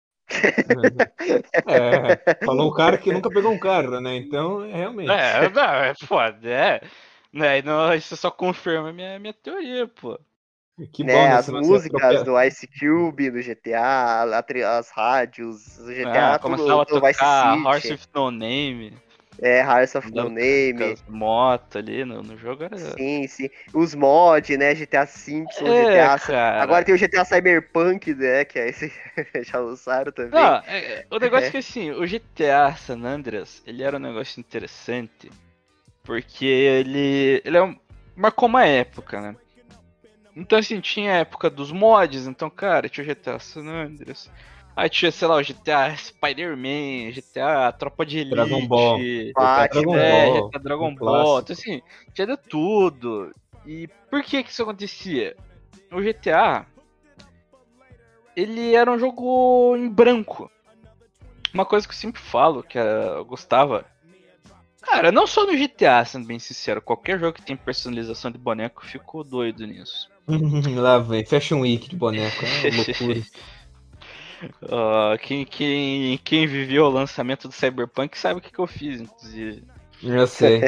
É, falou o cara que nunca pegou um carro, né? Então, é, realmente. É, não, é foda, é. Né, não, isso só confirma a minha, minha teoria, pô. Que bom, Né, né? as Se você músicas atropela. do Ice Cube no G T A, a, tri- as rádios, o Ah, G T A, tudo, começava a tudo Vice tocar Horse City, with No Name, é, Hearts of No andando com as, com Name. as motos ali no, no jogo, era. Sim, sim. Os mods, né? G T A Simpson, É, G T A. Agora cara. tem o G T A Cyberpunk, né? Que é esse. Já lançaram também. Não, é- é- o negócio é que assim, o G T A San Andreas, ele era um negócio interessante, porque ele, ele é um- marcou uma época, né? Então assim, tinha a época dos mods, então cara, tinha o G T A San Andreas, aí tinha, sei lá, o G T A Spider-Man, G T A Tropa de Dragon Ball. Elite, G T A Dragon Batman. é, Ball. G T A Dragon Um Ball, então clássico. assim, tinha de tudo. E por que que isso acontecia? O G T A, ele era um jogo em branco. Uma coisa que eu sempre falo, que eu gostava. Cara, não só no G T A, sendo bem sincero, qualquer jogo que tem personalização de boneco, eu fico doido nisso. Lá vem. Fashion Week de boneco. É uma loucura. Ah, quem, quem, quem viveu o lançamento do Cyberpunk sabe o que, que eu fiz, inclusive. Eu sei.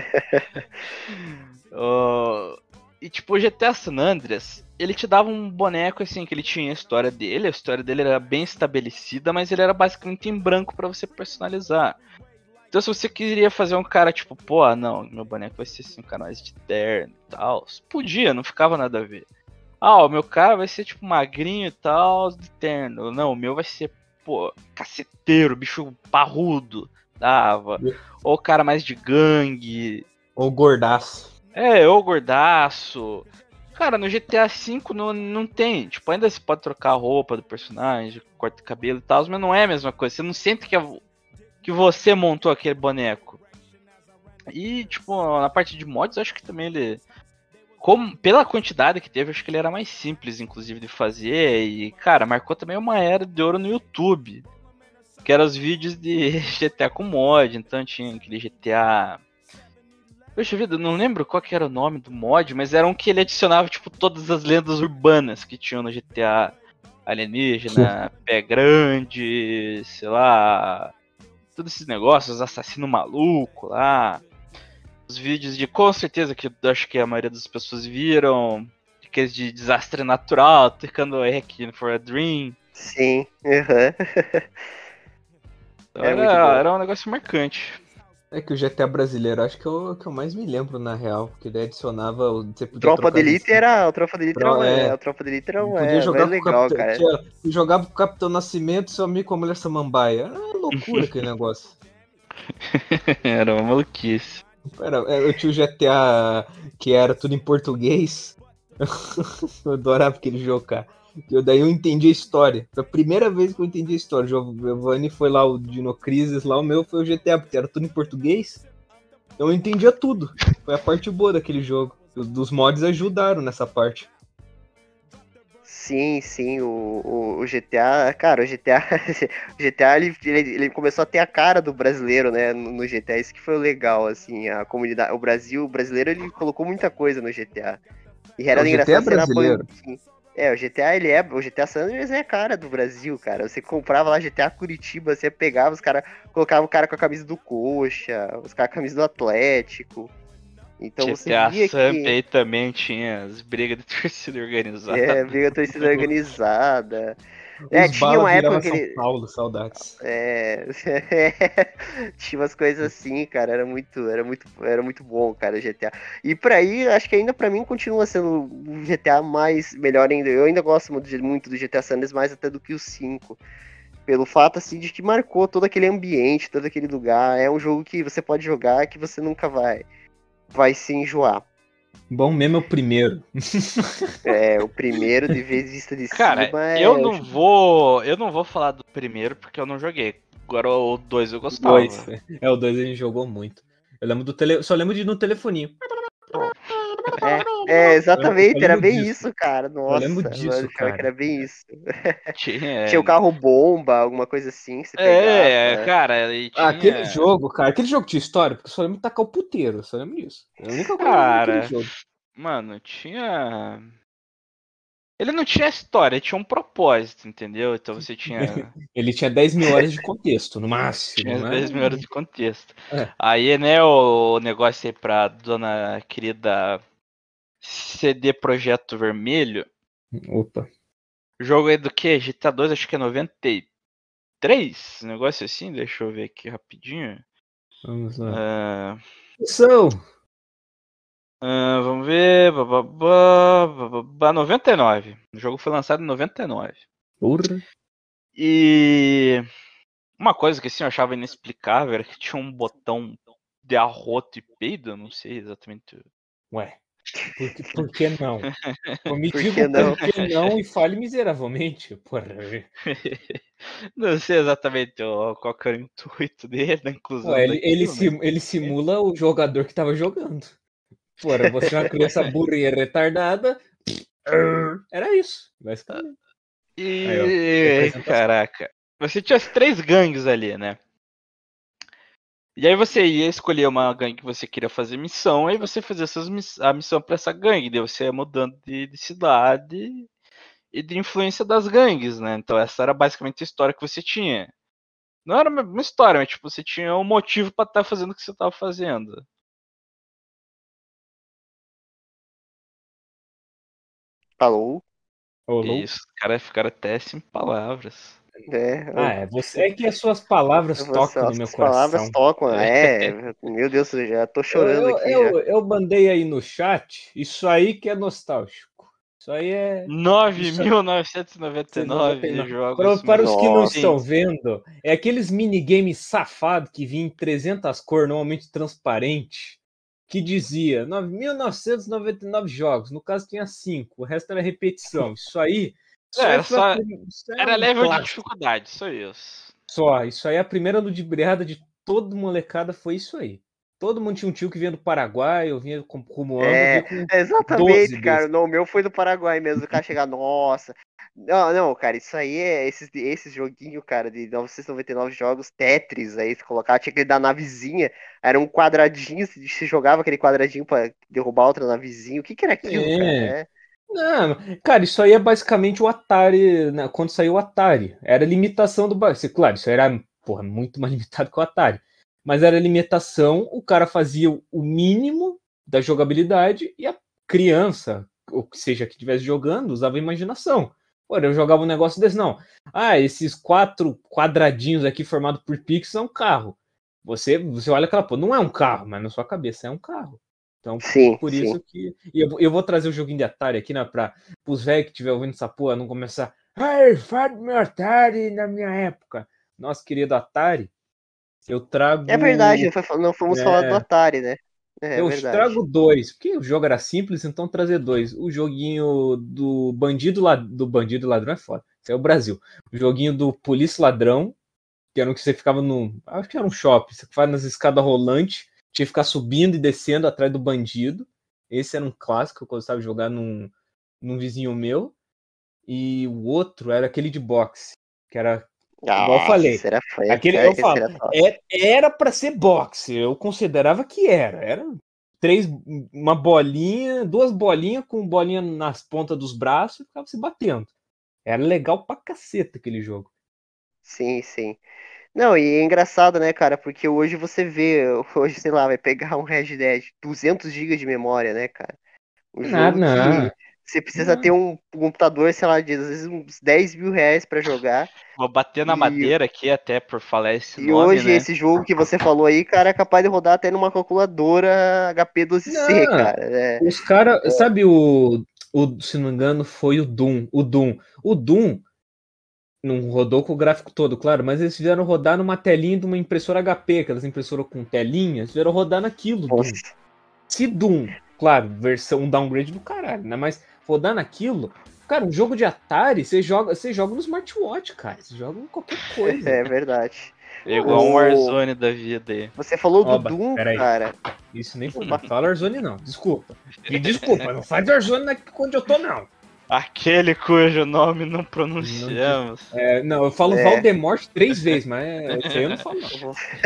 Ah, e tipo, o G T A San Andreas, ele te dava um boneco assim, que ele tinha a história dele, a história dele era bem estabelecida, mas ele era basicamente em branco pra você personalizar. Então se você queria fazer um cara tipo, pô, ah, não, meu boneco vai ser assim, um cara mais de terno e tal, podia, não ficava nada a ver. Ah, o meu cara vai ser tipo magrinho e tal, de terno. Não, o meu vai ser, pô, caceteiro, bicho parrudo, dava. Ou o cara mais de gangue. Ou gordaço. É, ou gordaço. Cara, no G T A V não, não tem. Tipo, ainda você pode trocar a roupa do personagem, corta de cabelo e tal, mas não é a mesma coisa. Você não sente que, é, que você montou aquele boneco. E, tipo, na parte de mods, eu acho que também ele. Como, pela quantidade que teve, eu acho que ele era mais simples, inclusive, de fazer. E, cara, marcou também uma era de ouro no YouTube. Que eram os vídeos de G T A com mod. Então tinha aquele G T A. Poxa vida, eu não lembro qual que era o nome do mod, mas era um que ele adicionava, tipo, todas as lendas urbanas que tinham no G T A. Alienígena, Pé Grande, sei lá. Todos esses negócios, assassino maluco lá. Os vídeos de, com certeza, que eu acho que a maioria das pessoas viram. Aqueles de desastre natural, Tocando Requiem for a Dream. Sim. Uhum. Então É era, muito bom. era um negócio marcante. É que o G T A brasileiro, acho que é o que eu mais me lembro, na real. Porque ele adicionava, você podia Tropa trocar de de Elite era. O Tropa de Elite era Tro- uma. É, é, o Tropa de Elite era uma. podia É, mais jogar com o legal, Capitão. cara. Tinha, jogava com o Capitão Nascimento, seu amigo com a mulher Samambaia. Era uma loucura aquele negócio. Era uma maluquice. Era, eu tinha o G T A que era tudo em português. Eu adorava aquele jogo, cara. Eu, daí eu entendi a história. Foi a primeira vez que eu entendi a história. O Giovanni foi lá, o Dino Crisis, lá o meu foi o G T A, porque era tudo em português. Eu entendia tudo. Foi a parte boa daquele jogo. Os dos mods ajudaram nessa parte. Sim, sim, o, o, o G T A, cara, o G T A, o G T A ele, ele, ele começou a ter a cara do brasileiro, né, no, no G T A, isso que foi o legal, assim, a comunidade, o Brasil, o brasileiro, ele colocou muita coisa no G T A, e era O G T A engraçado é ser na brasileiro. pan- é, o G T A, ele é, o G T A San Andreas é a cara do Brasil, cara, você comprava lá G T A Curitiba, você pegava os caras, colocava o cara com a camisa do Coxa, os caras com a camisa do Atlético, então você G T A via Samp que... aí também tinha as brigas de torcida organizada. É, briga torcida organizada. É, Os tinha bala uma época virava que São ele. Paulo, saudades. É, tinha umas coisas assim, cara. Era muito, era muito, era muito bom, cara, G T A. E por aí, acho que ainda pra mim continua sendo o G T A mais melhor ainda. Eu ainda gosto muito, de- muito do G T A San Andreas, mais até do que o cinco. Pelo fato, assim, de que marcou todo aquele ambiente, todo aquele lugar. É um jogo que você pode jogar que você nunca vai, vai se enjoar. Bom mesmo é o primeiro. É, o primeiro de vez vista de Cara, cima eu é. não vou. Eu não vou falar do primeiro porque eu não joguei. Agora o dois eu Dois. gostava. É, o dois a gente jogou muito. Eu lembro do tele... Só lembro de ir no telefoninho. É, é, Eu só exatamente, era lembro bem disso. isso, cara. Eu lembro Nossa, disso, mano, pior que era cara. bem isso. Tinha o Tinha. carro bomba, alguma coisa assim que você É, pegava. cara, e Ah, aquele tinha. jogo, cara, aquele jogo tinha história, porque eu só lembro de tacar o puteiro, eu só lembro disso. É a única coisa que eu lembro daquele Cara, jogo. mano, tinha. Ele não tinha história, ele tinha um propósito, entendeu? Então você tinha. Ele tinha dez mil horas de contexto, no máximo, Tinha né? dez mil horas de contexto. É. Aí, né, o negócio aí pra dona querida C D Projeto Vermelho. Opa, O jogo é do que? G T A dois, acho que é noventa e três? Negócio assim, deixa eu ver aqui rapidinho. vamos lá. Ah, São ah, vamos ver. Bababá, bababá, noventa e nove. O jogo foi lançado em noventa e nove. Porra. E uma coisa que assim, eu achava inexplicável era que tinha um botão de arroto e peido, eu não sei exatamente. Ué, por que, por que não? Me Por diga que o não? porquê não e fale miseravelmente. Porra. Não sei exatamente ó, qual que era o intuito dele, da inclusão Ué, ele, ele, daquilo, mas. sim- ele simula o jogador que tava jogando. Porra, você é uma criança burra e retardada. Era isso, basicamente. Aí, ó. E. Representação. Caraca. Você tinha as três gangues ali, né? E aí você ia escolher uma gangue que você queria fazer missão, aí você fazia essas miss- a missão pra essa gangue, daí você ia mudando de, de cidade e de influência das gangues, né? Então essa era basicamente a história que você tinha. Não era uma história, mas tipo, você tinha um motivo pra estar fazendo o que você tava fazendo. Falou. E Alô? isso, os caras ficaram até sem palavras. É, Ah, é, você, é que as suas palavras você, tocam no meu as palavras coração. tocam. É, meu Deus, eu já tô Eu, chorando eu, aqui já. eu, eu mandei aí no chat, isso aí que é nostálgico. Isso aí é. nove Isso mil novecentos e noventa e nove de noventa e nove. Para, jogos para os que não mais estão Nossa. vendo, é aqueles minigames safados que vinham em trezentas cores, normalmente transparente, que dizia nove mil novecentos e noventa e nove jogos. No caso tinha cinco, o resto era repetição. Isso aí, Não, isso aí era foi a só. prim- isso é Era um level de clássico. dificuldade, só isso. Só, isso aí é a primeira ludibriada de todo molecada, foi isso aí. Todo mundo tinha um tio que vinha do Paraguai, eu vinha com, com Moamba, eu vinha É, com doze exatamente, cara. desses. Não, o meu foi do Paraguai mesmo. O cara chegar, nossa. Não, não, cara, isso aí é esses, esses joguinhos, cara, de novecentos e noventa e nove jogos, Tetris, aí se colocar, tinha aquele da navezinha, era um quadradinho, se se jogava aquele quadradinho pra derrubar outra navezinha. O que que era aquilo, cara? É. É, Não, cara, isso aí é basicamente o Atari, né, quando saiu o Atari. Era a limitação do bagulho. Claro, isso era, porra, muito mais limitado que o Atari. Mas era a limitação, o cara fazia o mínimo da jogabilidade e a criança, ou que seja que estivesse jogando, usava a imaginação. Ora, eu jogava um negócio desse, não. Ah, esses quatro quadradinhos aqui formados por pixels é um carro. Você, você olha aquela, pô, não é um carro, mas na sua cabeça é um carro. Então, sim, por sim. isso que. E eu, eu vou trazer o joguinho de Atari aqui, né? Pra os velhos que estiver ouvindo essa porra não começar. Ai, fala do meu Atari na minha época. Nosso querido Atari. Eu trago. É verdade, não, foi- não fomos falar do É, Atari, né? É, é eu verdade. trago dois, porque o jogo era simples, então trazer dois. O joguinho do bandido la- do bandido ladrão é foda. Isso é o Brasil. O joguinho do polícia ladrão, que era um que você ficava no. Acho que era um shopping. Você ficava nas escadas rolantes, tinha que ficar subindo e descendo atrás do bandido. Esse era um clássico que eu gostava de jogar num, num vizinho meu. E o outro era aquele de boxe, que era, igual eu Nossa, falei, será foi, aquele cara, eu esse falo, era top. é- era para ser boxe, eu considerava que era. Era três, uma bolinha, duas bolinhas com bolinha nas pontas dos braços e ficava se batendo. Era legal pra caceta aquele jogo. Sim, sim. Não, e é engraçado, né, cara, porque hoje você vê, hoje, sei lá, vai pegar um Red Dead, duzentos gigas de memória, né, cara? Um Nada, jogo que não. você precisa ter Não. um computador, sei lá, de às vezes uns dez mil reais pra jogar. Vou bater na E, madeira aqui até por falar esse e nome, hoje né? esse jogo que você falou aí, cara, é capaz de rodar até numa calculadora H P doze C, Não. cara. Né? Os caras, sabe o, o, se não me engano, foi o Doom. O Doom. O Doom não rodou com o gráfico todo, claro, mas eles fizeram rodar numa telinha de uma impressora H P, aquelas impressoras com telinhas, fizeram rodar naquilo, Doom. Nossa, Se Doom, claro, versão um downgrade do caralho, né? Mas rodar naquilo, cara, um jogo de Atari, você joga, você joga no smartwatch, cara. Você joga em qualquer coisa. é verdade. É igual um O... Warzone da vida aí. Você falou do Oba, Doom, peraí. cara. Isso nem foi. Fala Warzone não, desculpa. Me desculpa, não faz Warzone aqui onde eu tô, não. Aquele cujo nome não Não, te- pronunciamos. é, não, eu falo É. Valdemort três vezes, mas esse aí eu não falo, não.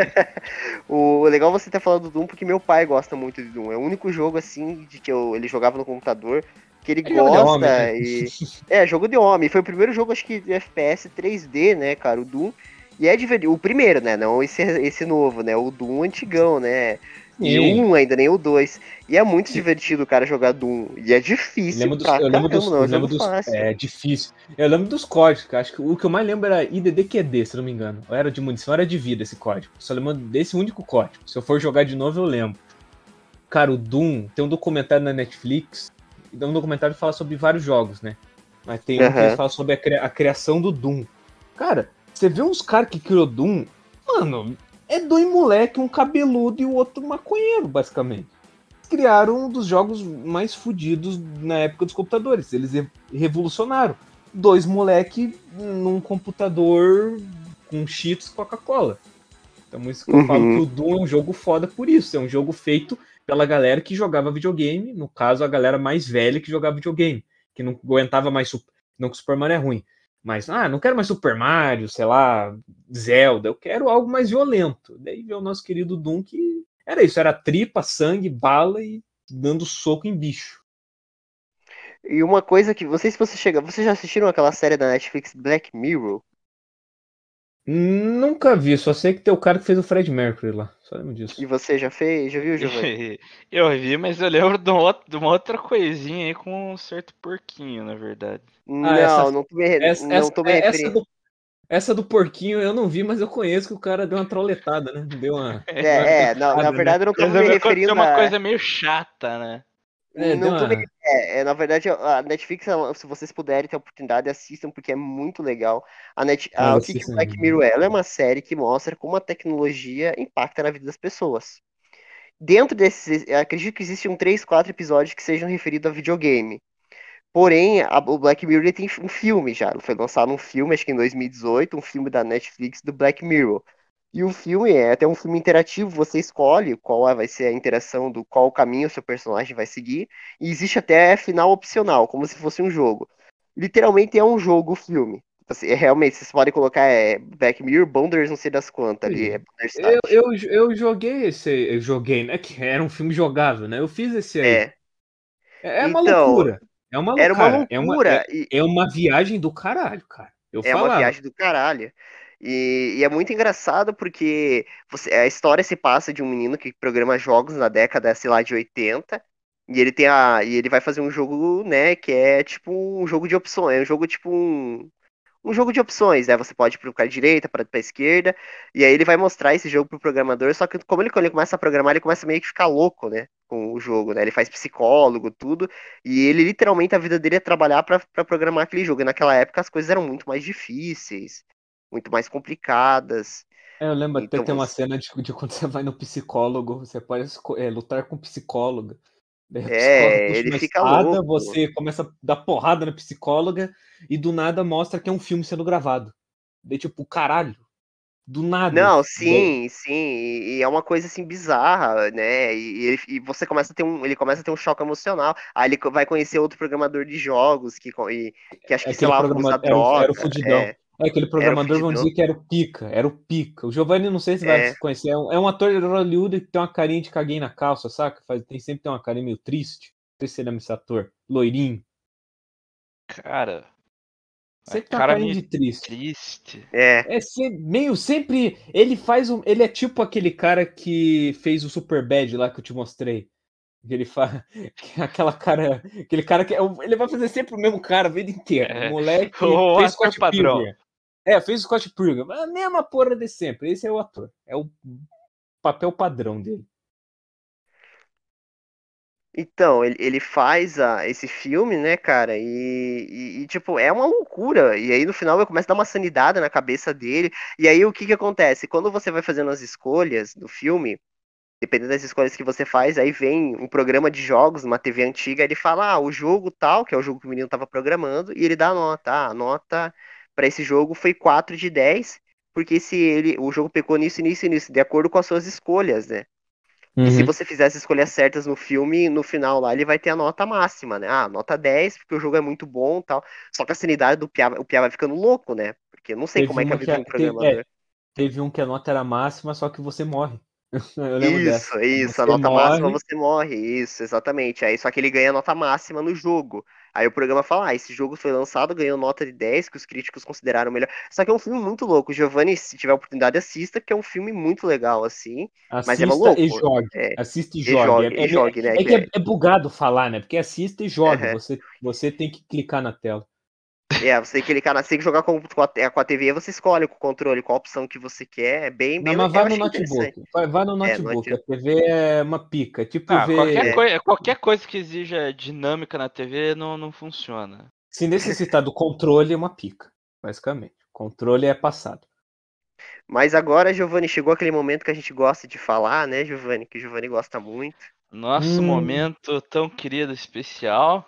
O legal você ter falado do Doom porque meu pai gosta muito de Doom. É o único jogo assim de que eu, ele jogava no computador que ele É jogo de gosta homem, né? e é jogo de homem. Foi o primeiro jogo acho que de F P S três D, né, cara, o Doom. E é divertido. O primeiro, né, não esse esse novo, né, o Doom antigão, né? E o Sim. um ainda nem o dois. E é muito Sim. divertido o cara jogar Doom. E é Eu difícil lembro dos, pra eu lembro caramba, dos, não é eu um jogo lembro dos, fácil. é difícil. Eu lembro dos códigos, que eu acho que o que eu mais lembro era I D D Q D, se não me engano. Ou era de munição, ou era de vida esse código. Só lembro desse único código. Se eu for jogar de novo, eu lembro. Cara, o Doom tem um documentário na Netflix. E um documentário que fala sobre vários jogos, né? Mas tem um que eles Aham. falam sobre a, cri- a criação do Doom. Cara, você vê uns caras que criou Doom, mano, é dois moleque, um cabeludo e o outro maconheiro, basicamente. Criaram um dos jogos mais fodidos na época dos computadores. Eles revolucionaram. Dois moleque num computador com cheats Coca-Cola. Então, isso que eu falo que Uhum. o Doom é um jogo foda por isso. É um jogo feito pela galera que jogava videogame. No caso, a galera mais velha que jogava videogame. Que não aguentava mais. Não que o Super Mario é ruim. Mas, ah, não quero mais Super Mario, sei lá, Zelda. Eu quero algo mais violento. Daí veio o nosso querido Doom que era isso. Era tripa, sangue, bala e dando soco em bicho. E uma coisa que, não sei se você chega, vocês já assistiram aquela série da Netflix Black Mirror? Nunca vi, só sei que tem o cara que fez o Fred Mercury lá. Só lembro E disso. você já fez, já viu, Giovanni? Eu vi, mas eu lembro de, um outro- de uma outra coisinha aí com um certo porquinho, na verdade. Ah, essa, Não, não tô me, re- essa, não essa, tô me essa referindo. do Essa do porquinho eu não vi, mas eu conheço que o cara deu uma troletada, né? Deu uma, uma É, é, na, na gatada, né? verdade eu não tava me Resolveu acontecer referindo uma a. coisa meio chata, né? É, deu Não tô me. uma. É, é, na verdade, a Netflix, ela- se vocês puderem ter a oportunidade, assistam, porque é muito legal. A Net, Ah, a, o que você que o Black Mirror é? Ela é uma série que mostra como a tecnologia impacta na vida das pessoas. Dentro desses, eu acredito que existem três, quatro episódios que sejam referidos a videogame. Porém, a- o Black Mirror ele tem um filme já. Foi lançado um filme, acho que em dois mil e dezoito, um filme da Netflix do Black Mirror. E o filme é até um filme interativo, você escolhe qual vai ser a interação do qual caminho o seu personagem vai seguir. E existe até final opcional, como se fosse um jogo. Literalmente é um jogo o filme. Assim, é, realmente, vocês podem colocar é, Black Mirror, Bounders, não sei das quantas ali, é Sim. Eu, Bandersnatch. eu, eu joguei esse. Eu joguei, né? Que era um filme jogável, né? Eu fiz esse aí. É. É, é uma Então, loucura. É uma era uma loucura. É uma, é, loucura. E, é uma viagem do caralho, cara. Eu é uma falava. viagem do caralho. E, e é muito engraçado porque você- a história se passa de um menino que programa jogos na década, sei lá, de oitenta. E ele tem a. E ele vai fazer um jogo, né, que é tipo um jogo de opções. É um jogo tipo um. Um jogo de opções, né? Você pode ir pro cara direita, para pra esquerda. E aí ele vai mostrar esse jogo pro programador. Só que como ele, quando ele começa a programar, ele começa meio que ficar louco, né? Com o jogo, né? Ele faz psicólogo, tudo. E ele literalmente a vida dele é trabalhar pra pra programar aquele jogo. E naquela época as coisas eram muito mais difíceis, muito mais complicadas. Eu lembro até Então tem uma você, cena de, de quando você vai no psicólogo, você pode esco- é, lutar com psicóloga. Daí a psicóloga é, puxa ele uma fica espada, louco. você começa a dar porrada na psicóloga e do nada mostra que é um filme sendo gravado. Daí tipo, caralho, do nada. Não, Daí- sim, sim, e, e é uma coisa assim bizarra, né? E, e ele- e você começa a ter um, ele começa a ter um choque emocional. Aí ele co- vai conhecer outro programador de jogos que, co- e- que acho é que, sei aquele lá, programa usa era, o- era o droga. Fudidão. É, É aquele era o programador, vamos fudidão. dizer que era o pica, era o pica. O Giovanni, não sei se vai É, conhecer, é um, é um ator de Hollywood que tem uma carinha de caguei na calça, saca? Faz, tem, sempre tem uma carinha meio triste. Não sei se você lembra esse ator. Loirinho. Cara, a Sempre tem uma cara carinha meio de triste. triste. é. É se- meio sempre. Ele faz um. Ele é tipo aquele cara que fez o Superbad lá que eu te mostrei. Que ele faz. Aquela cara. Aquele cara que. é o- Ele vai fazer sempre o mesmo cara a vida inteira. O É, moleque o fez ator Scott padrão. Pilgrim. É, fez o Scott Pilgrim. É a mesma porra de sempre. Esse é o ator. É o papel padrão dele. Então, ele, ele faz a, esse filme, né, cara, e, e- e, tipo, é uma loucura. E aí no final ele começa a dar uma sanidade na cabeça dele. E aí o que que acontece? Quando você vai fazendo as escolhas do filme, dependendo das escolhas que você faz, aí vem um programa de jogos, uma T V antiga, ele fala, ah, o jogo tal, que é o jogo que o menino tava programando, e ele dá a nota. Ah, a nota pra esse jogo foi quatro de dez, porque se ele, o jogo pecou nisso, nisso e nisso, de acordo com as suas escolhas, né? E se Uhum. você fizer as escolhas certas no filme, no final lá, ele vai ter a nota máxima, né? Ah, nota dez, porque o jogo é muito bom e tal. Só que a sanidade do Piá, o Piá vai ficando louco, né? Porque eu não sei como Teve é que é a uma que. vida de A- um Teve, é, programador. teve um que a nota era máxima, só que você morre. Eu lembro Isso, dessa. isso, a Você nota máxima morre. você morre, isso, exatamente. Aí só que ele ganha a nota máxima no jogo. Aí o programa fala: ah, esse jogo foi lançado, ganhou nota de dez, que os críticos consideraram melhor. Só que é um filme muito louco. Giovanni, se tiver oportunidade, assista, que é um filme muito legal, assim. Mas é Assista e maluco. jogue. É, Assista e e jogue. É, jogue, e é, jogue, né? é Que que é, é, é bugado falar, né? Porque assista e jogue. é, Você, você tem que clicar na tela. é, você tem que clicar na, você tem que jogar com, com a, com a T V, você escolhe com o controle qual opção que você quer. É bem, Não, bem, le- mas eu vá no achei interessante. notebook. Vai, vá no É, não notebook. A adianta. T V é uma pica. É tipo Ah, qualquer ver. É. coisa, qualquer coisa que exija dinâmica na T V não, não funciona. Se necessitar do controle, é uma pica. Basicamente. Controle é passado. Mas agora, Giovanni, chegou aquele momento que a gente gosta de falar, né, Giovanni? Que o Giovanni gosta muito. Nosso Hum, momento tão querido, especial.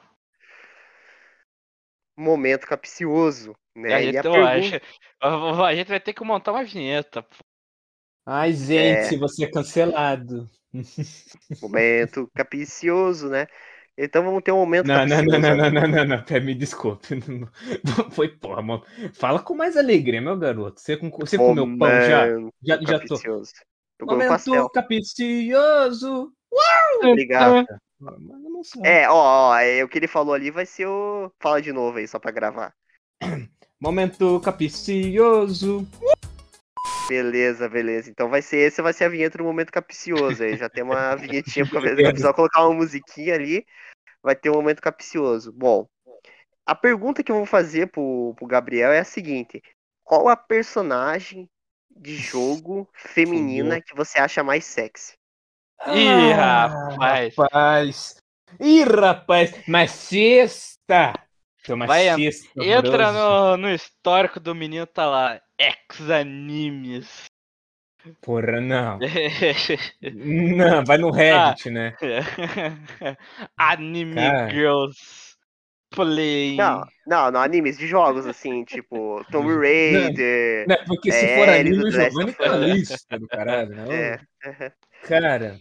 Momento capcioso, A né? E a gente, ó, a pergunta. gente a gente vai ter que montar uma vinheta. Pô. ai, É, gente, você é cancelado. momento capcioso, né? Então vamos ter um momento Não, não, não, capcioso não, não, agora. não, não, não, pera, me desculpe. Não foi porra, mano. Fala com mais alegria, meu garoto. Você, com- você comeu pão já? Já, Momento já tô. capcioso. Eu comi um Momento pastel. capicioso. Obrigado. Mas eu não sei. É, ó, ó, é, o que ele falou ali vai ser o. Fala de novo aí, só pra gravar. Momento capicioso. Beleza, beleza. Então vai ser esse, vai ser a vinheta do momento capcioso aí. Já tem uma vinhetinha pro momento capcioso. Colocar uma musiquinha ali, vai ter um momento capcioso. Bom, a pergunta que eu vou fazer pro, pro Gabriel é a seguinte: qual a personagem de jogo Fudeu. feminina que você acha mais sexy? Ih, Ah, rapaz. rapaz. Ih, rapaz. Mas sexta. Tem uma Vai, en- sexta entra saborosa. no, no histórico do menino, tá lá. Ex-animes. Porra, não. Não, vai no Ah, Reddit, né? Anime Cara, Girls Não, Playing. não, não, animes de jogos, assim, tipo Tomb não, Raider, não, porque se for é, Ellie do anime, o The Last Giovanni of tá Us. lista do caralho, né? É. Ô, cara,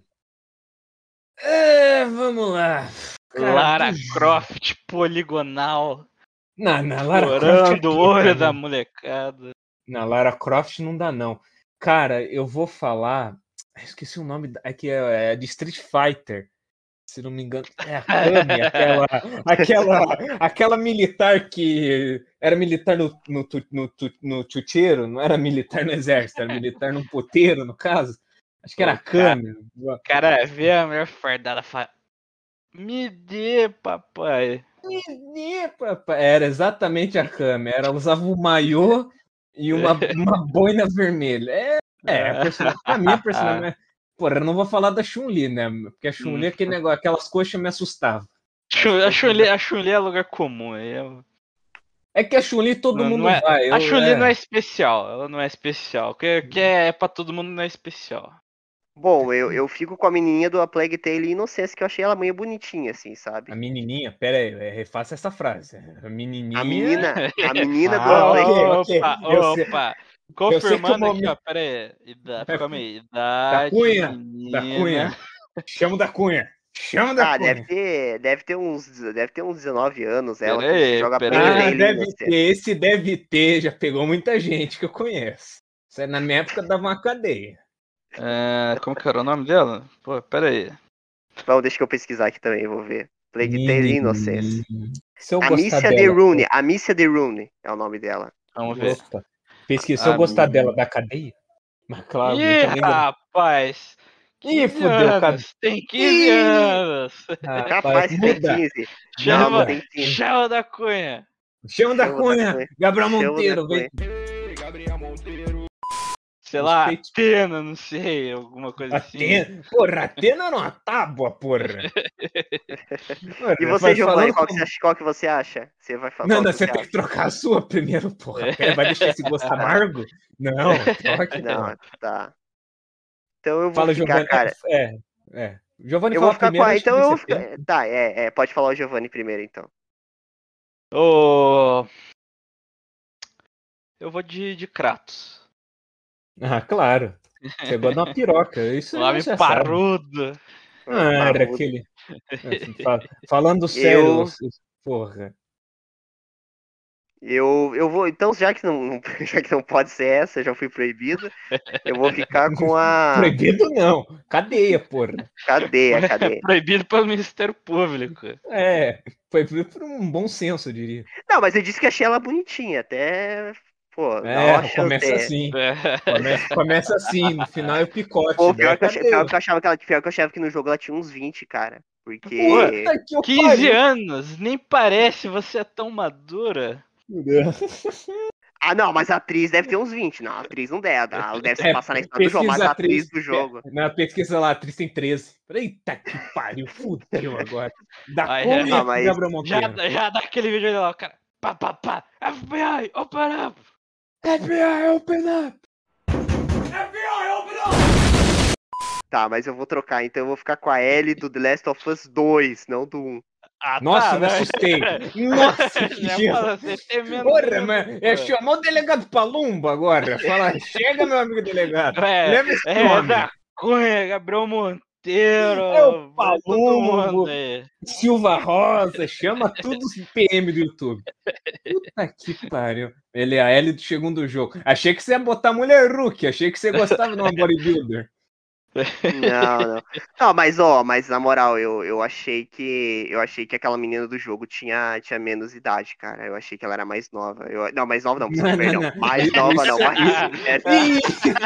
é, vamos lá. Cara, do... Lara Croft poligonal. Na, na Lara Croft é Furando o pica, olho né? da molecada. Na Lara Croft não dá, não. Cara, eu vou falar. Esqueci o nome. da- É que é, é de Street Fighter. Se não me engano. É a Kami, aquela, aquela, aquela militar que era militar no, no, tu- no, tu- no chuteiro, não era militar no exército, era militar no puteiro, no caso. Acho que era O a cara, Kami. cara vê a mulher fardada e fala: Me dê, papai. Ih, papai, era exatamente a Kami. Ela usava o maiô e uma, uma boina vermelha. É, é a personagem. Pra mim, a personagem. Porra, eu não vou falar da Chun-Li, né? Porque a Chun-Li, aquele negócio, aquelas coxas me assustavam. As A coxas me... Chun-Li a Chun-Li é lugar comum. Aí é- É que a Chun-Li todo Não, mundo não é, vai. a eu- Chun-Li é. não é especial, ela não é especial. O que, que é pra todo mundo não é especial. Bom, eu, eu fico com a menininha do A Plague Tale Inocência, que eu achei ela meio bonitinha, assim, A sabe? menininha, pera aí, é, refaça essa frase. A A menininha. menina, a menina do A Ah, Plague ok, Tale. ok. Opa, Eu sei, opa. eu sei que o Confirmando aqui, ó. momento. Pera aí. Ida- É, calma aí. da Idade, Cunha, da menina. Cunha. Chama da Cunha. Chama da Ah, deve Cunha. ter, deve ter uns, deve ter uns dezenove anos ela Pera que aí, joga pera Plague aí. Ah, Tale deve Inocência. ter. Esse deve ter. Já pegou muita gente que eu conheço. Isso aí na minha época dava uma cadeia. É, como que era o nome dela? Pô, pera aí. Bom, deixa que eu pesquisar aqui também, vou ver. Plague Tale Inocência. Menininha. Se eu gostar Amicia de dela. Rune, Amicia de Rune é o nome dela. Vamos ver. Opa. Pesquisa. Se eu A gostar dela menina. da cadeia. Mas claro, eu Ih, também. rapaz! Ih, quinze fudeu, cara. anos! Tem quinze Ih, anos! rapaz, Capaz que tem muda. quinze. Não, não Chama, Muda. tem quinze. chama da Cunha! Chama da Chama da Cunha. Cunha. Gabriel Chama da Monteiro, vem. Cunha. Sei lá, Respeito. Atena, não sei, alguma coisa assim. Atena. Porra, Atena era uma tábua, porra. Porra, E você, vai Giovanni, falando qual que, com- você acha, qual que você acha? Você vai falar Não, qual não, que você você tem acha? que trocar a sua primeiro, porra. Pera, vai deixar esse gosto amargo? Não, troque, Não, porra. tá. Então eu vou Fala, ficar, Giovanni. cara. É, é. Giovanni Eu vou fala ficar com primeiro a. antes Então de eu você vou ficar. pensa. Tá, é, é, pode falar o Giovanni primeiro, então. Ô, eu vou de, de Kratos. Ah, claro. Você gosta de uma piroca, isso Um já homem já sabe. parrudo. Ah, era Parrudo. aquele. Fa- Falando sério, Eu. vocês- porra. Eu, eu vou. Então, já que não, já que não pode ser essa, já fui proibida, eu vou ficar com a Proibido não. Cadeia, porra. cadeia, cadeia. Proibido pelo Ministério Público. É, foi por um bom senso, eu diria. Não, mas eu disse que achei ela bonitinha, até. Pô, dá uma É, chance. começa assim. Começa, começa assim, no final é o picote, Pô, daí é pior que, eu, achei- pior cadeia. que eu achava que ela, pior que eu achava que no jogo ela tinha uns vinte, cara. Porque. Puta que eu quinze pariu. anos, nem parece, você é tão madura. Ah, não, mas a atriz deve ter uns vinte. Não, a atriz não deve. Ela deve se É, passar na história do jogo, mas pesquisa a atriz atriz. do jogo. Na pesquisa lá, a atriz tem treze. Eita que pariu, fudeu agora. Da Ai, Cunha, Ah, mas Gabriel Já, Monteiro. já dá aquele vídeo ali, ó, cara. Pá, pá, pá. F B I, open up. F B I, open up. Tá, mas eu vou trocar, então eu vou ficar com a Ellie do The Last of Us dois, não do um. Ah, Nossa, tá, me né? assustei. Nossa, que Já gelo. fala, você tem menos Porra, medo, mas pô. é chamar o delegado Palumbo agora. Fala, chega, meu amigo delegado. É, Leva esse é homem. da Cunha, Gabriel Monteiro. É o vai todo mundo Palumbo, aí. Silva Rosa, chama todos os P M do YouTube. Puta que pariu. Ele é a L do segundo jogo. Achei que você ia botar mulher Hulk, achei que você gostava de uma bodybuilder. Não, não. Não, mas ó, mas na moral, eu, eu achei que eu achei que aquela menina do jogo tinha, tinha menos idade, cara. Eu achei que ela era mais nova. Eu, não, mais nova não, Não, perdão. não, não. Mais Isso- nova não, isso- mais. é, Ih,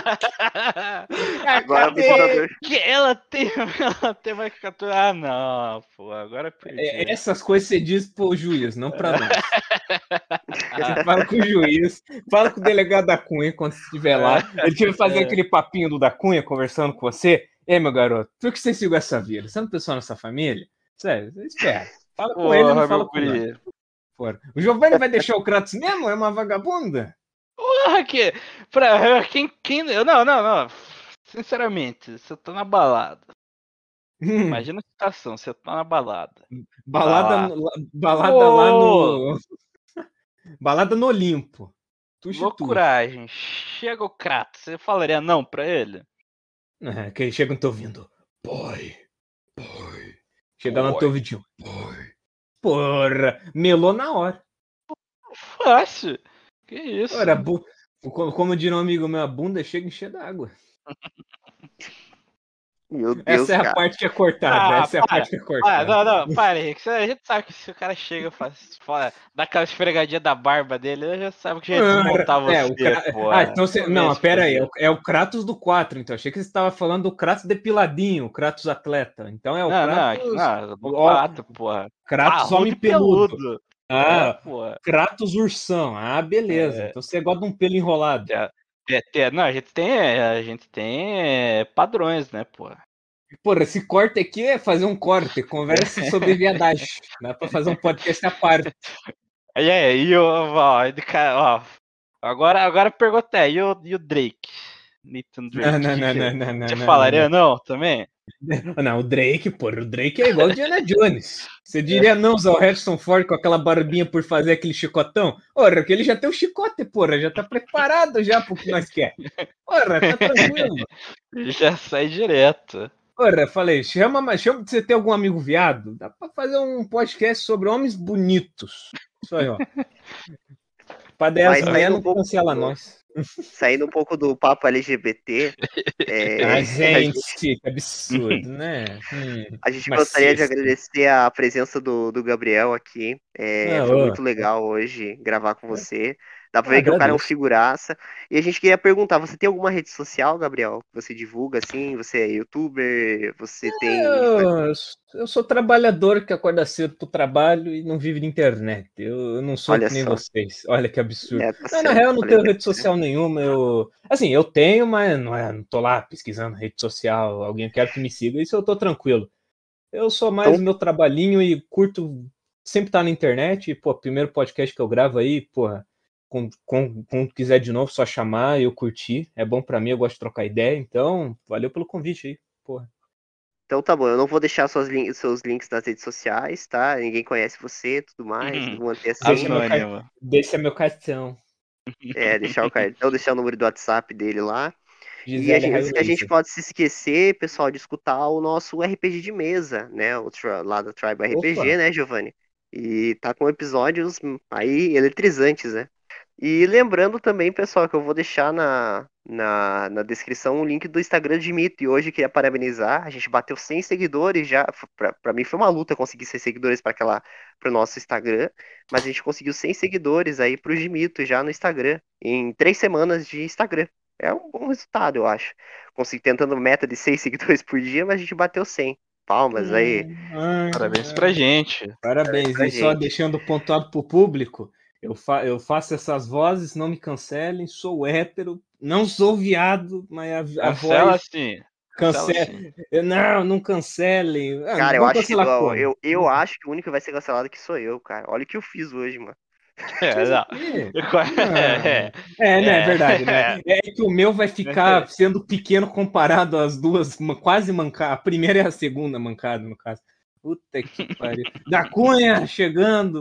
agora cadê? precisa. que ela tem, ela tem mais que quatorze. Ah, não, pô, agora eu perdi. É, Essas coisas você diz pro juiz, não pra nós. Você fala com o juiz, fala com o delegado da Cunha quando você estiver lá. Ele tiver fazer É. aquele papinho do da Cunha conversando com você. Ei, meu garoto, por que você seguiu essa vida? Você não pensou nessa família? Sério, espera. Fala com ele, não Porra, fala meu com nós. guri. Fora. O Giovanni vai deixar o Kratos mesmo? É uma vagabunda? Porra, que. Pra, quem, quem. Não, não, não. Sinceramente, você tá na balada. Hum, Imagina a situação, você tá na balada. balada Tá lá. no- balada Pô. lá no. Balada no Olimpo. Tuxi, tuxi. Loucuragem. Chega o Kratos, você falaria não pra ele? É, que chega no teu ouvindo. Boy, boy. Chega lá no Boy. teu ouvidinho. Boy. Porra, melou na hora. Fácil. Que isso? Ora, bu... como, como diria um amigo meu, a bunda chega encher d'água. Meu Deus, Essa é a cara. parte que é cortada. Ah, essa é a para. parte que é Ah, cortada. não, não, para, Henrique. A gente sabe que se o cara chega e faz, fala, dá aquela esfregadinha da barba dele, eu já sabe que já ia desmontar você, É, o Kra- pô. Ah, então você. Não, Começa, pera aí. É filho. o, é o Kratos do quatro, então. Achei que você estava falando do Kratos depiladinho, o Kratos atleta. Então é o Não, Kratos. não, não, do ó, quatro, porra. Kratos Parrudo homem e peludo. É, Ah, porra. Kratos ursão. Ah, beleza. É. Então você gosta de um pelo enrolado. É, é, não, a gente tem, a gente tem é, padrões, né, porra. Porra, esse corte aqui é fazer um corte. Conversa sobre viadagem. Dá pra fazer um podcast à parte. Aí é, e o. Ó, ele ca- ó, agora, agora pergunta é, e o, e o Drake? Nathan Drake. Não, não, que não, que- não, não, não, Você não, não, falaria não. não também? Não, o Drake, pô, o Drake é igual o Diana Jones. Você diria não usar o Harrison Ford com aquela barbinha por fazer aquele chicotão? Ora, que ele já tem o chicote, porra, já tá preparado já pro que nós quer. Ora, tá tranquilo. Já sai direto. Ora, falei, chama, mas chama você ter algum amigo viado? Dá pra fazer um podcast sobre homens bonitos. Isso aí, ó. Pra dez Mas mulheres saindo um não pouco cancela do, nós. saindo um pouco do papo L G B T, Ah, é, a gente, gente, que absurdo, né? Hum, a gente gostaria de machista. agradecer a presença do, do Gabriel aqui. É, Ah, foi ô, muito legal hoje gravar com você. Dá pra ah, ver que o cara é um agradeço. figuraça. E a gente queria perguntar, você tem alguma rede social, Gabriel, que você divulga assim? Você é youtuber? Você tem... Eu, eu sou trabalhador que acorda cedo pro trabalho e não vive de internet. Eu, eu não sou Olha que nem só. vocês. Olha que absurdo. É, tá Não, na certo. real, eu não Falei tenho que é rede tá certo. social nenhuma. Eu, assim, eu tenho, mas não, é, não tô lá pesquisando rede social. Alguém quer que me siga. Isso eu tô tranquilo. Eu sou mais Então, o meu trabalhinho e curto sempre estar na internet. E, pô, primeiro podcast que eu gravo aí, porra, quando, quando, quando quiser de novo, só chamar, eu curti. É bom pra mim, eu gosto de trocar ideia. Então, valeu pelo convite aí, porra. então tá bom, eu não vou deixar suas lin- seus links nas redes sociais, tá? Ninguém conhece você, tudo mais, vou manter Deixa assim. meu, car... Anônimo. Deixa meu cartão. É, deixar o cartão, deixar o número do WhatsApp dele lá. E a Gisele gente, Raio antes que a gente Laser. pode se esquecer, pessoal, de escutar o nosso R P G de mesa, né? O tri- lá do Tribe R P G, Opa. né, Giovanni? E tá com episódios hum, aí eletrizantes, né? E lembrando também, pessoal, que eu vou deixar na, na, na descrição o link do Instagram de Mito. E hoje queria parabenizar, a gente bateu cem seguidores já. F- Pra, pra mim foi uma luta conseguir cem seguidores para aquela pro nosso Instagram, mas a gente conseguiu cem seguidores aí pro Gimito já no Instagram, em três semanas de Instagram. É um bom resultado, eu acho. Consegui tentando meta de seis seguidores por dia, mas a gente bateu cem. Palmas aí. Hum, ai, Parabéns pra ai. gente. Parabéns Parabéns. pra E só gente. deixando pontuado pro público, eu, fa eu faço essas vozes, não me cancelem, sou hétero, não sou viado, mas a, a Cancela voz sim. Cancela cancela. sim. Não, não cancelem. Ah, Cara, eu vão acho que cancelar ó, como? eu, eu acho que o único que vai ser cancelado aqui sou eu, cara. Olha o que eu fiz hoje, mano. É, Fez o não. quê? É, Não. É, né? É verdade, né? é, É que o meu vai ficar é. sendo pequeno comparado às duas, ma- quase mancadas. A primeira e a segunda mancada, no caso. Puta que pariu. Da Cunha chegando.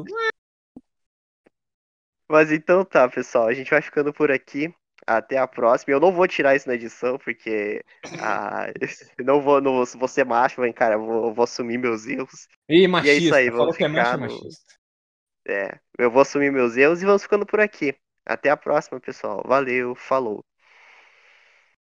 Mas então tá, pessoal. A gente vai ficando por aqui. Até a próxima. Eu não vou tirar isso na edição, porque ah, não vou, não vou, vou ser macho, mas, cara, eu vou, vou assumir meus erros. Ih, E é isso aí, machista. Falou vamos que é macho, é ficar no. machista. É, eu vou assumir meus erros e vamos ficando por aqui. Até a próxima, pessoal. Valeu, falou.